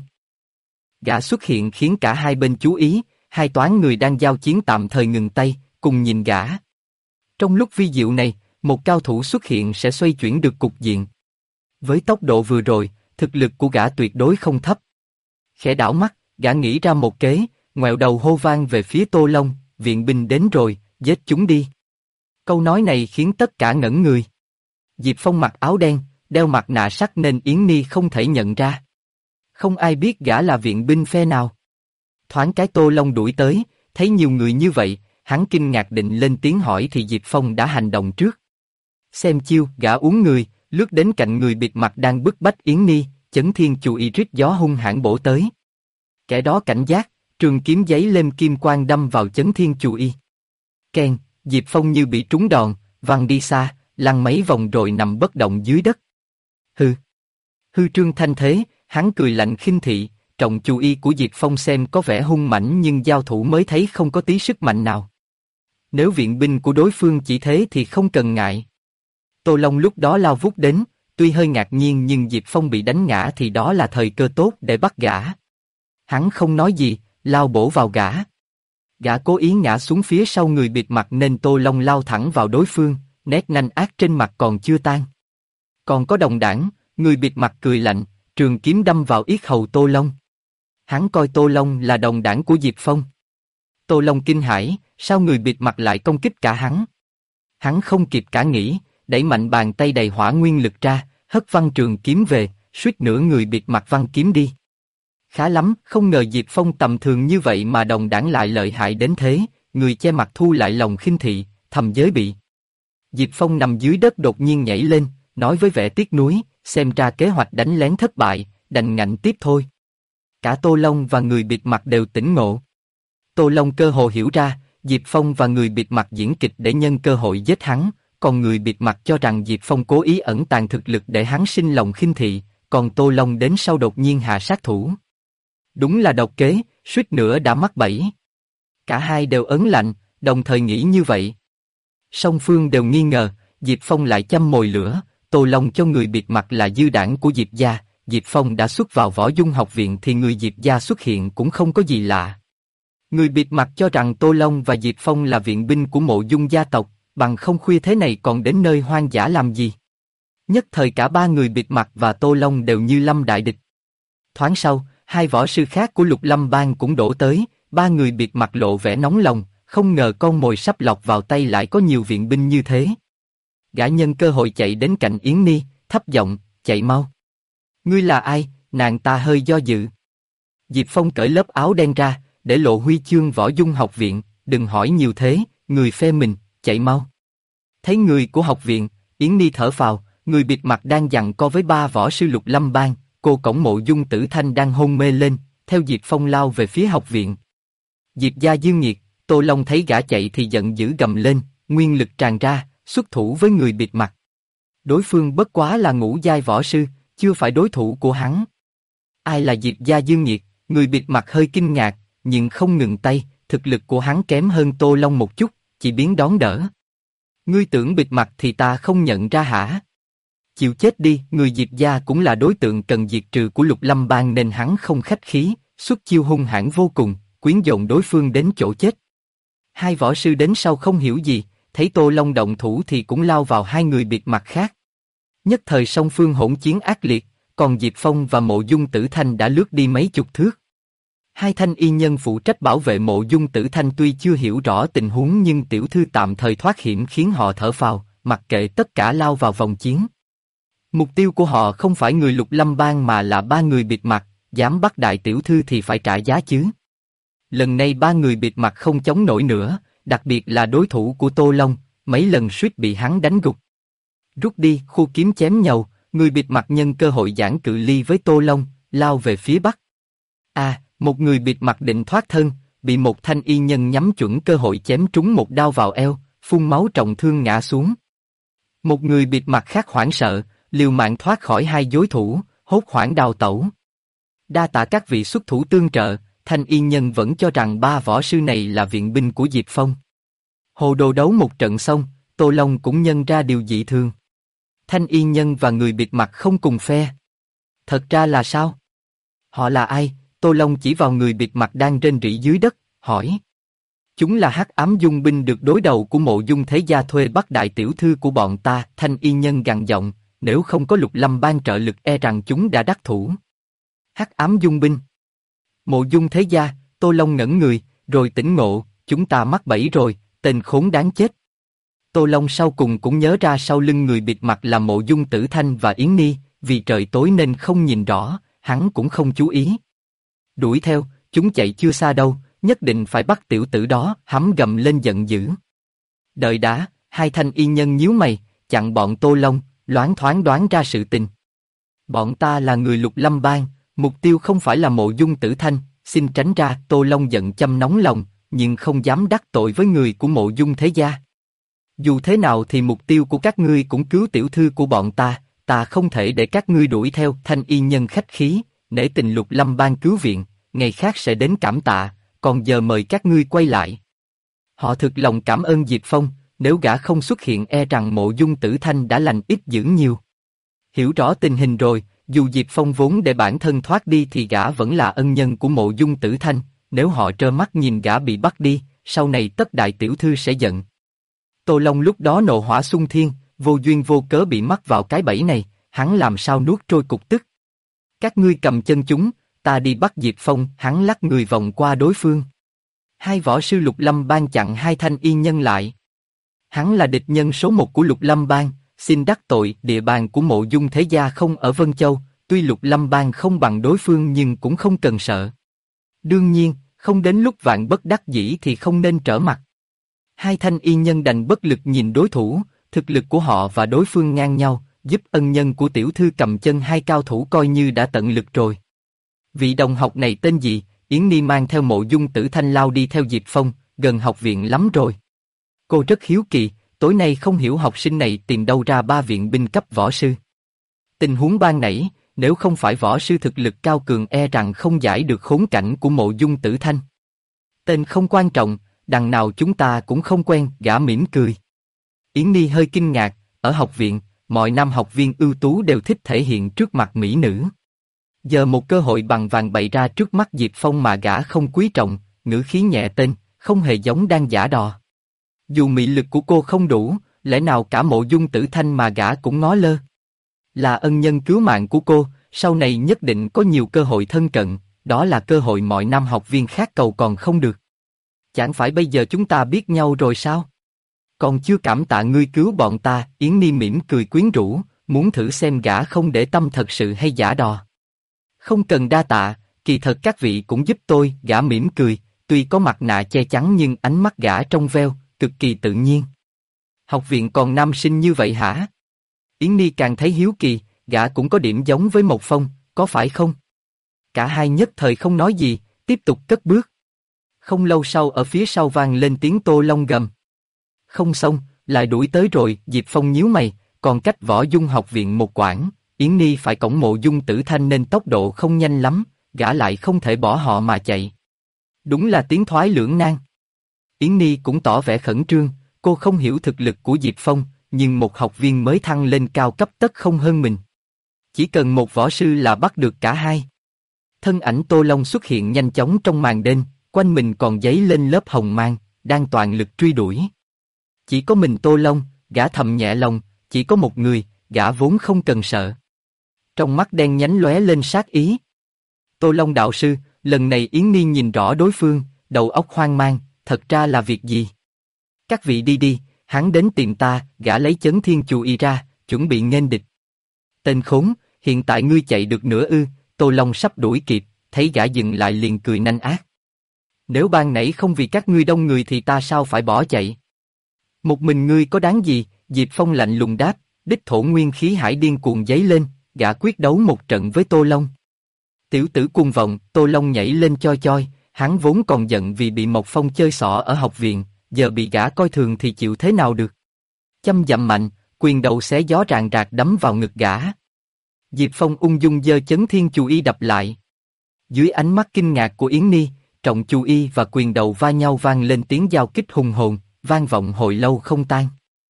Gã xuất hiện khiến cả hai bên chú ý, 2 toán người đang giao chiến tạm thời ngừng tay, cùng nhìn gã. Trong lúc vi diệu này, một cao thủ xuất hiện sẽ xoay chuyển được cục diện. Với tốc độ vừa rồi, thực lực của gã tuyệt đối không thấp. Khẽ đảo mắt, gã nghĩ ra một kế, ngoẹo đầu hô vang về phía Tô Long, viện binh đến rồi, giết chúng đi. Câu nói này khiến tất cả ngẩn người. Diệp Phong mặc áo đen, đeo mặt nạ sắt nên Yến Ni không thể nhận ra. Không ai biết gã là viện binh phe nào. Thoáng cái Tô Long đuổi tới, thấy nhiều người như vậy, hắn kinh ngạc định lên tiếng hỏi thì Diệp Phong đã hành động trước. Xem chiêu, gã uống người, lướt đến cạnh người bịt mặt đang bức bách Yến Ni, Chấn Thiên Chù Y rít gió hung hãn bổ tới. Kẻ đó cảnh giác, trường kiếm giấy lên kim quang đâm vào Chấn Thiên Chù Y. Keng, Diệp Phong như bị trúng đòn, văng đi xa, lăn mấy vòng rồi nằm bất động dưới đất. Hư Trương thanh thế, hắn cười lạnh khinh thị, trọng Chù Y của Diệp Phong xem có vẻ hung mãnh nhưng giao thủ mới thấy không có tí sức mạnh nào. Nếu viện binh của đối phương chỉ thế thì không cần ngại. Tô Long lúc đó lao vút đến, tuy hơi ngạc nhiên nhưng Diệp Phong bị đánh ngã thì đó là thời cơ tốt để bắt gã. Hắn không nói gì, lao bổ vào gã. Gã cố ý ngã xuống phía sau người bịt mặt nên Tô Long lao thẳng vào đối phương, nét nanh ác trên mặt còn chưa tan. Còn có đồng đảng, người bịt mặt cười lạnh, trường kiếm đâm vào yết hầu Tô Long. Hắn coi Tô Long là đồng đảng của Diệp Phong. Tô Long kinh hãi, sao người bịt mặt lại công kích cả hắn? Hắn không kịp cả nghĩ, đẩy mạnh bàn tay đầy hỏa nguyên lực ra, hất văng trường kiếm về, suýt nữa người bịt mặt văng kiếm đi. Khá lắm, không ngờ Diệp Phong tầm thường như vậy mà đồng đảng lại lợi hại đến thế, người che mặt thu lại lòng khinh thị, thầm giới bị. Diệp Phong nằm dưới đất đột nhiên nhảy lên, nói với vẻ tiếc nuối, xem ra kế hoạch đánh lén thất bại, đành ngạnh tiếp thôi. Cả Tô Long và người bịt mặt đều tỉnh ngộ. Tô Long cơ hồ hiểu ra, Diệp Phong và người bịt mặt diễn kịch để nhân cơ hội giết hắn, còn người bịt mặt cho rằng Diệp Phong cố ý ẩn tàng thực lực để hắn sinh lòng khinh thị, còn Tô Long đến sau đột nhiên hạ sát thủ. Đúng là độc kế, suýt nữa đã mắc bẫy. Cả hai đều ấn lạnh, đồng thời nghĩ như vậy. Song phương đều nghi ngờ, Diệp Phong lại châm mồi lửa, Tô Long cho người bịt mặt là dư đảng của Diệp gia, Diệp Phong đã xuất vào Võ Dung học viện thì người Diệp gia xuất hiện cũng không có gì lạ. Người bịt mặt cho rằng Tô Long và Diệp Phong là viện binh của Mộ Dung gia tộc, bằng không khuya thế này còn đến nơi hoang dã làm gì. Nhất thời cả ba người bịt mặt và Tô Long đều như lâm đại địch. Thoáng sau, hai võ sư khác của Lục Lâm Bang cũng đổ tới, ba người bịt mặt lộ vẻ nóng lòng, không ngờ con mồi sắp lọt vào tay lại có nhiều viện binh như thế. Gã nhân cơ hội chạy đến cạnh Yến Ni, thấp giọng, chạy mau. Ngươi là ai? Nàng ta hơi do dự. Diệp Phong cởi lớp áo đen ra, để lộ huy chương Võ Dung học viện, đừng hỏi nhiều thế, người phe mình, chạy mau. Thấy người của học viện, Yến Ni thở phào, người bịt mặt đang giằng co với ba võ sư Lục Lâm Bang, cô cổng Mộ Dung Tử Thanh đang hôn mê lên, theo Diệp Phong lao về phía học viện. Diệp gia Dương Nghiệt, Tô Long thấy gã chạy thì giận dữ gầm lên, nguyên lực tràn ra, xuất thủ với người bịt mặt. Đối phương bất quá là ngũ giai võ sư, chưa phải đối thủ của hắn. Ai là Diệp gia Dương Nghiệt? Người bịt mặt hơi kinh ngạc, nhưng không ngừng tay, thực lực của hắn kém hơn Tô Long một chút, chỉ biến đón đỡ. Ngươi tưởng bịt mặt thì ta không nhận ra hả? Chịu chết đi, người Diệp gia cũng là đối tượng cần diệt trừ của Lục Lâm Bang nên hắn không khách khí, xuất chiêu hung hãn vô cùng, quyến dồn đối phương đến chỗ chết. Hai võ sư đến sau không hiểu gì, thấy Tô Long động thủ thì cũng lao vào hai người bịt mặt khác. Nhất thời song phương hỗn chiến ác liệt, còn Diệp Phong và Mộ Dung Tử Thanh đã lướt đi mấy chục thước. Hai thanh y nhân phụ trách bảo vệ Mộ Dung Tử Thanh tuy chưa hiểu rõ tình huống nhưng tiểu thư tạm thời thoát hiểm khiến họ thở phào, mặc kệ tất cả lao vào vòng chiến. Mục tiêu của họ không phải người Lục Lâm Bang mà là ba người bịt mặt, dám bắt đại tiểu thư thì phải trả giá chứ. Lần này ba người bịt mặt không chống nổi nữa, đặc biệt là đối thủ của Tô Long, mấy lần suýt bị hắn đánh gục. Rút đi, khu kiếm chém nhầu, người bịt mặt nhân cơ hội giãn cự ly với Tô Long, lao về phía bắc. Một người bịt mặt định thoát thân, bị một thanh y nhân nhắm chuẩn cơ hội chém trúng một đao vào eo, phun máu trọng thương ngã xuống. Một người bịt mặt khác hoảng sợ, liều mạng thoát khỏi hai đối thủ, hốt hoảng đào tẩu. Đa tạ các vị xuất thủ tương trợ, thanh y nhân vẫn cho rằng ba võ sư này là viện binh của Diệp Phong. Hồ đồ đấu một trận xong, Tô Long cũng nhận ra điều dị thường. Thanh y nhân và người bịt mặt không cùng phe. Thật ra là sao? Họ là ai? Tô Long chỉ vào người bịt mặt đang rên rỉ dưới đất, hỏi. Chúng là hắc ám dung binh được đối đầu của Mộ Dung thế gia thuê bắt đại tiểu thư của bọn ta. Thanh y nhân gằn giọng, nếu không có Lục Lâm Bang trợ lực e rằng chúng đã đắc thủ. Hắc ám dung binh. Mộ Dung thế gia, Tô Long ngẩn người, rồi tỉnh ngộ, chúng ta mắc bẫy rồi, tên khốn đáng chết. Tô Long sau cùng cũng nhớ ra sau lưng người bịt mặt là Mộ Dung Tử Thanh và Yến Ni, vì trời tối nên không nhìn rõ, hắn cũng không chú ý. Đuổi theo, chúng chạy chưa xa đâu, nhất định phải bắt tiểu tử đó, hắn gầm lên giận dữ. Đợi đã, hai thanh y nhân nhíu mày, chặn bọn Tô Long, loáng thoáng đoán ra sự tình. Bọn ta là người Lục Lâm Bang, mục tiêu không phải là Mộ Dung Tử Thanh, xin tránh ra. Tô Long giận châm nóng lòng, nhưng không dám đắc tội với người của Mộ Dung thế gia. Dù thế nào thì mục tiêu của các ngươi cũng cứu tiểu thư của bọn ta không thể để các ngươi đuổi theo. Thanh y nhân khách khí, nể tình Lục Lâm Bang cứu viện, ngày khác sẽ đến cảm tạ, còn giờ mời các ngươi quay lại. Họ thực lòng cảm ơn Diệp Phong, nếu gã không xuất hiện e rằng Mộ Dung Tử Thanh đã lành ít dữ nhiều. Hiểu rõ tình hình rồi, dù Diệp Phong vốn để bản thân thoát đi thì gã vẫn là ân nhân của Mộ Dung Tử Thanh, nếu họ trơ mắt nhìn gã bị bắt đi, sau này tất đại tiểu thư sẽ giận. Tô Long lúc đó nộ hỏa xung thiên, vô duyên vô cớ bị mắc vào cái bẫy này, hắn làm sao nuốt trôi cục tức. Các ngươi cầm chân chúng, ta đi bắt Diệp Phong. Hắn lắc người vòng qua đối phương. Hai võ sư Lục Lâm Bang chặn hai thanh y nhân lại. Hắn là địch nhân số một của Lục Lâm Bang, xin đắc tội. Địa bàn của Mộ Dung thế gia không ở Vân Châu, tuy Lục Lâm Bang không bằng đối phương nhưng cũng không cần sợ. Đương nhiên, không đến lúc vạn bất đắc dĩ thì không nên trở mặt. Hai thanh y nhân đành bất lực nhìn đối thủ, thực lực của họ và đối phương ngang nhau, giúp ân nhân của tiểu thư cầm chân hai cao thủ coi như đã tận lực rồi. Vị đồng học này tên gì? Yến Ni mang theo Mộ Dung Tử Thanh lao đi theo Diệp Phong, gần học viện lắm rồi. Cô rất hiếu kỳ, tối nay không hiểu học sinh này tìm đâu ra 3 viện binh cấp võ sư. Tình huống ban nãy, nếu không phải võ sư thực lực cao cường e rằng không giải được khốn cảnh của Mộ Dung Tử Thanh. Tên không quan trọng, đằng nào chúng ta cũng không quen. Gã mỉm cười. Yến Ni hơi kinh ngạc, ở học viện, mọi nam học viên ưu tú đều thích thể hiện trước mặt mỹ nữ. Giờ một cơ hội bằng vàng bày ra trước mắt Diệp Phong mà gã không quý trọng, ngữ khí nhẹ tên, không hề giống đang giả đò. Dù mị lực của cô không đủ, lẽ nào cả Mộ Dung Tử Thanh mà gã cũng ngó lơ? Là ân nhân cứu mạng của cô, sau này nhất định có nhiều cơ hội thân cận, đó là cơ hội mọi nam học viên khác cầu còn không được. Chẳng phải bây giờ chúng ta biết nhau rồi sao? Còn chưa cảm tạ ngươi cứu bọn ta. Yến Ni mỉm cười quyến rũ, muốn thử xem gã không để tâm thật sự hay giả đò. Không cần đa tạ, kỳ thật các vị cũng giúp tôi. Gã mỉm cười, tuy có mặt nạ che chắn nhưng ánh mắt gã trong veo, cực kỳ tự nhiên. Học viện còn nam sinh như vậy hả? Yến Ni càng thấy hiếu kỳ, gã cũng có điểm giống với Mộc Phong, có phải không? Cả hai nhất thời không nói gì, tiếp tục cất bước. Không lâu sau ở phía sau vang lên tiếng Tô Long gầm. Không xong, lại đuổi tới rồi. Diệp Phong nhíu mày, còn cách Võ Dung học viện một quãng, Yến Ni phải cõng Mộ Dung Tử Thanh nên tốc độ không nhanh lắm, gã lại không thể bỏ họ mà chạy. Đúng là tiến thoái lưỡng nan. Yến Ni cũng tỏ vẻ khẩn trương, cô không hiểu thực lực của Diệp Phong, nhưng một học viên mới thăng lên cao cấp tất không hơn mình. Chỉ cần một võ sư là bắt được cả hai. Thân ảnh Tô Long xuất hiện nhanh chóng trong màn đêm, quanh mình còn dấy lên lớp hồng mang, đang toàn lực truy đuổi. Chỉ có mình Tô Long, gã thầm nhẹ lòng, chỉ có một người, gã vốn không cần sợ. Trong mắt đen nhánh lóe lên sát ý. Tô Long đạo sư, lần này Yến Ni nhìn rõ đối phương, đầu óc hoang mang, thật ra là việc gì? Các vị đi đi, hắn đến tìm ta. Gã lấy chấn thiên chù y ra, chuẩn bị nghênh địch. Tên khốn, hiện tại ngươi chạy được nữa ư? Tô Long sắp đuổi kịp, thấy gã dừng lại liền cười nanh ác. Nếu ban nãy không vì các ngươi đông người thì ta sao phải bỏ chạy? Một mình ngươi có đáng gì? Diệp Phong lạnh lùng đáp, đích thổ nguyên khí hải điên cuồng dấy lên, gã quyết đấu một trận với Tô Long. Tiểu tử cuồng vọng. Tô Long nhảy lên choi choi, hắn vốn còn giận vì bị Mộc Phong chơi xỏ ở học viện, giờ bị gã coi thường thì chịu thế nào được? Chăm dặm mạnh, quyền đầu xé gió ràng rạc đấm vào ngực gã. Diệp Phong ung dung giơ chấn thiên chù y đập lại. Dưới ánh mắt kinh ngạc của Yến Ni, trọng chù y và quyền đầu va nhau vang lên tiếng giao kích hùng hồn, vang vọng hồi lâu không tan.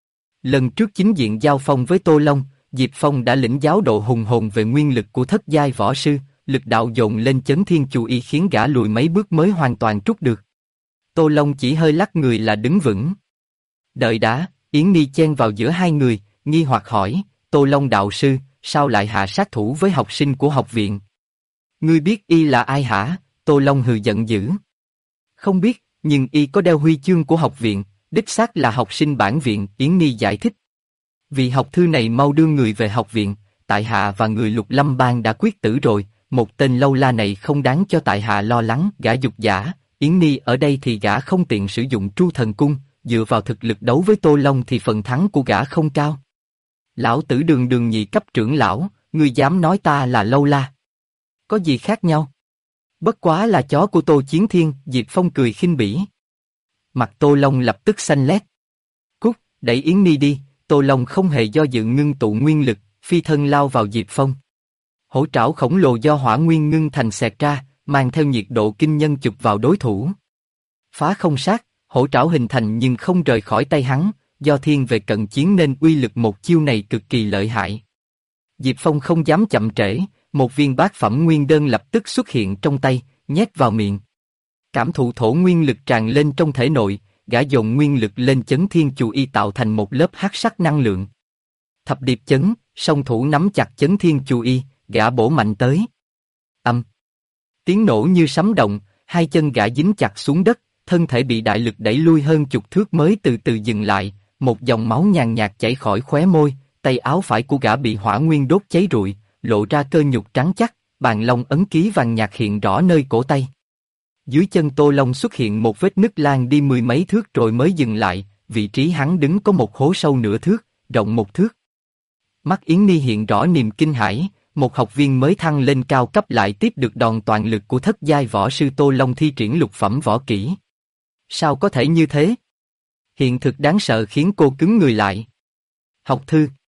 Lần trước chính diện giao phong với Tô Long, Diệp Phong đã lĩnh giáo độ hùng hồn về nguyên lực của thất giai võ sư, lực đạo dồn lên chấn thiên chù y khiến gã lùi mấy bước mới hoàn toàn trút được. Tô Long chỉ hơi lắc người là đứng vững. Đợi đã. Yến Ni chen vào giữa hai người, nghi hoặc hỏi, Tô Long đạo sư, sao lại hạ sát thủ với học sinh của học viện? Ngươi biết y là ai hả? Tô Long hừ giận dữ. Không biết, nhưng y có đeo huy chương của học viện, đích xác là học sinh bản viện. Yến Ni giải thích. Vì học thư này mau đưa người về học viện, tại hạ và người Lục Lâm Bang đã quyết tử rồi, một tên lâu la này không đáng cho tại hạ lo lắng. Gã dục giả, Yến Ni ở đây thì gã không tiện sử dụng Tru Thần Cung, dựa vào thực lực đấu với Tô Long thì phần thắng của gã không cao. Lão tử Đường Đường nhị cấp trưởng lão, ngươi dám nói ta là lâu la? Có gì khác nhau? Bất quá là chó của Tô Chiến Thiên, Diệp Phong cười khinh bỉ. Mặt Tô Long lập tức xanh lét. Cút, đẩy Yến Ni đi. Tô Long không hề do dự ngưng tụ nguyên lực, phi thân lao vào Diệp Phong. Hổ trảo khổng lồ do hỏa nguyên ngưng thành xẹt ra, mang theo nhiệt độ kinh nhân chụp vào đối thủ. Phá không sát, hổ trảo hình thành nhưng không rời khỏi tay hắn, do thiên về cận chiến nên uy lực một chiêu này cực kỳ lợi hại. Diệp Phong không dám chậm trễ, một viên bát phẩm nguyên đơn lập tức xuất hiện trong tay, nhét vào miệng. Cảm thụ thổ nguyên lực tràn lên trong thể nội, gã dồn nguyên lực lên chấn thiên chù y tạo thành một lớp hắc sắc năng lượng. Thập điệp chấn, song thủ nắm chặt chấn thiên chù y, gã bổ mạnh tới. Âm. Tiếng nổ như sấm động, hai chân gã dính chặt xuống đất, thân thể bị đại lực đẩy lui hơn chục thước mới từ từ dừng lại, một dòng máu nhàn nhạt chảy khỏi khóe môi, tay áo phải của gã bị hỏa nguyên đốt cháy rụi, lộ ra cơ nhục trắng chắc, bàn long ấn ký vàng nhạt hiện rõ nơi cổ tay. Dưới chân Tô Long xuất hiện một vết nứt lan đi mười mấy thước rồi mới dừng lại, vị trí hắn đứng có một hố sâu nửa thước, rộng một thước. Mắt Yến Ni hiện rõ niềm kinh hãi, một học viên mới thăng lên cao cấp lại tiếp được đòn toàn lực của thất giai võ sư Tô Long thi triển lục phẩm võ kỹ. Sao có thể như thế? Hiện thực đáng sợ khiến cô cứng người lại. Học thư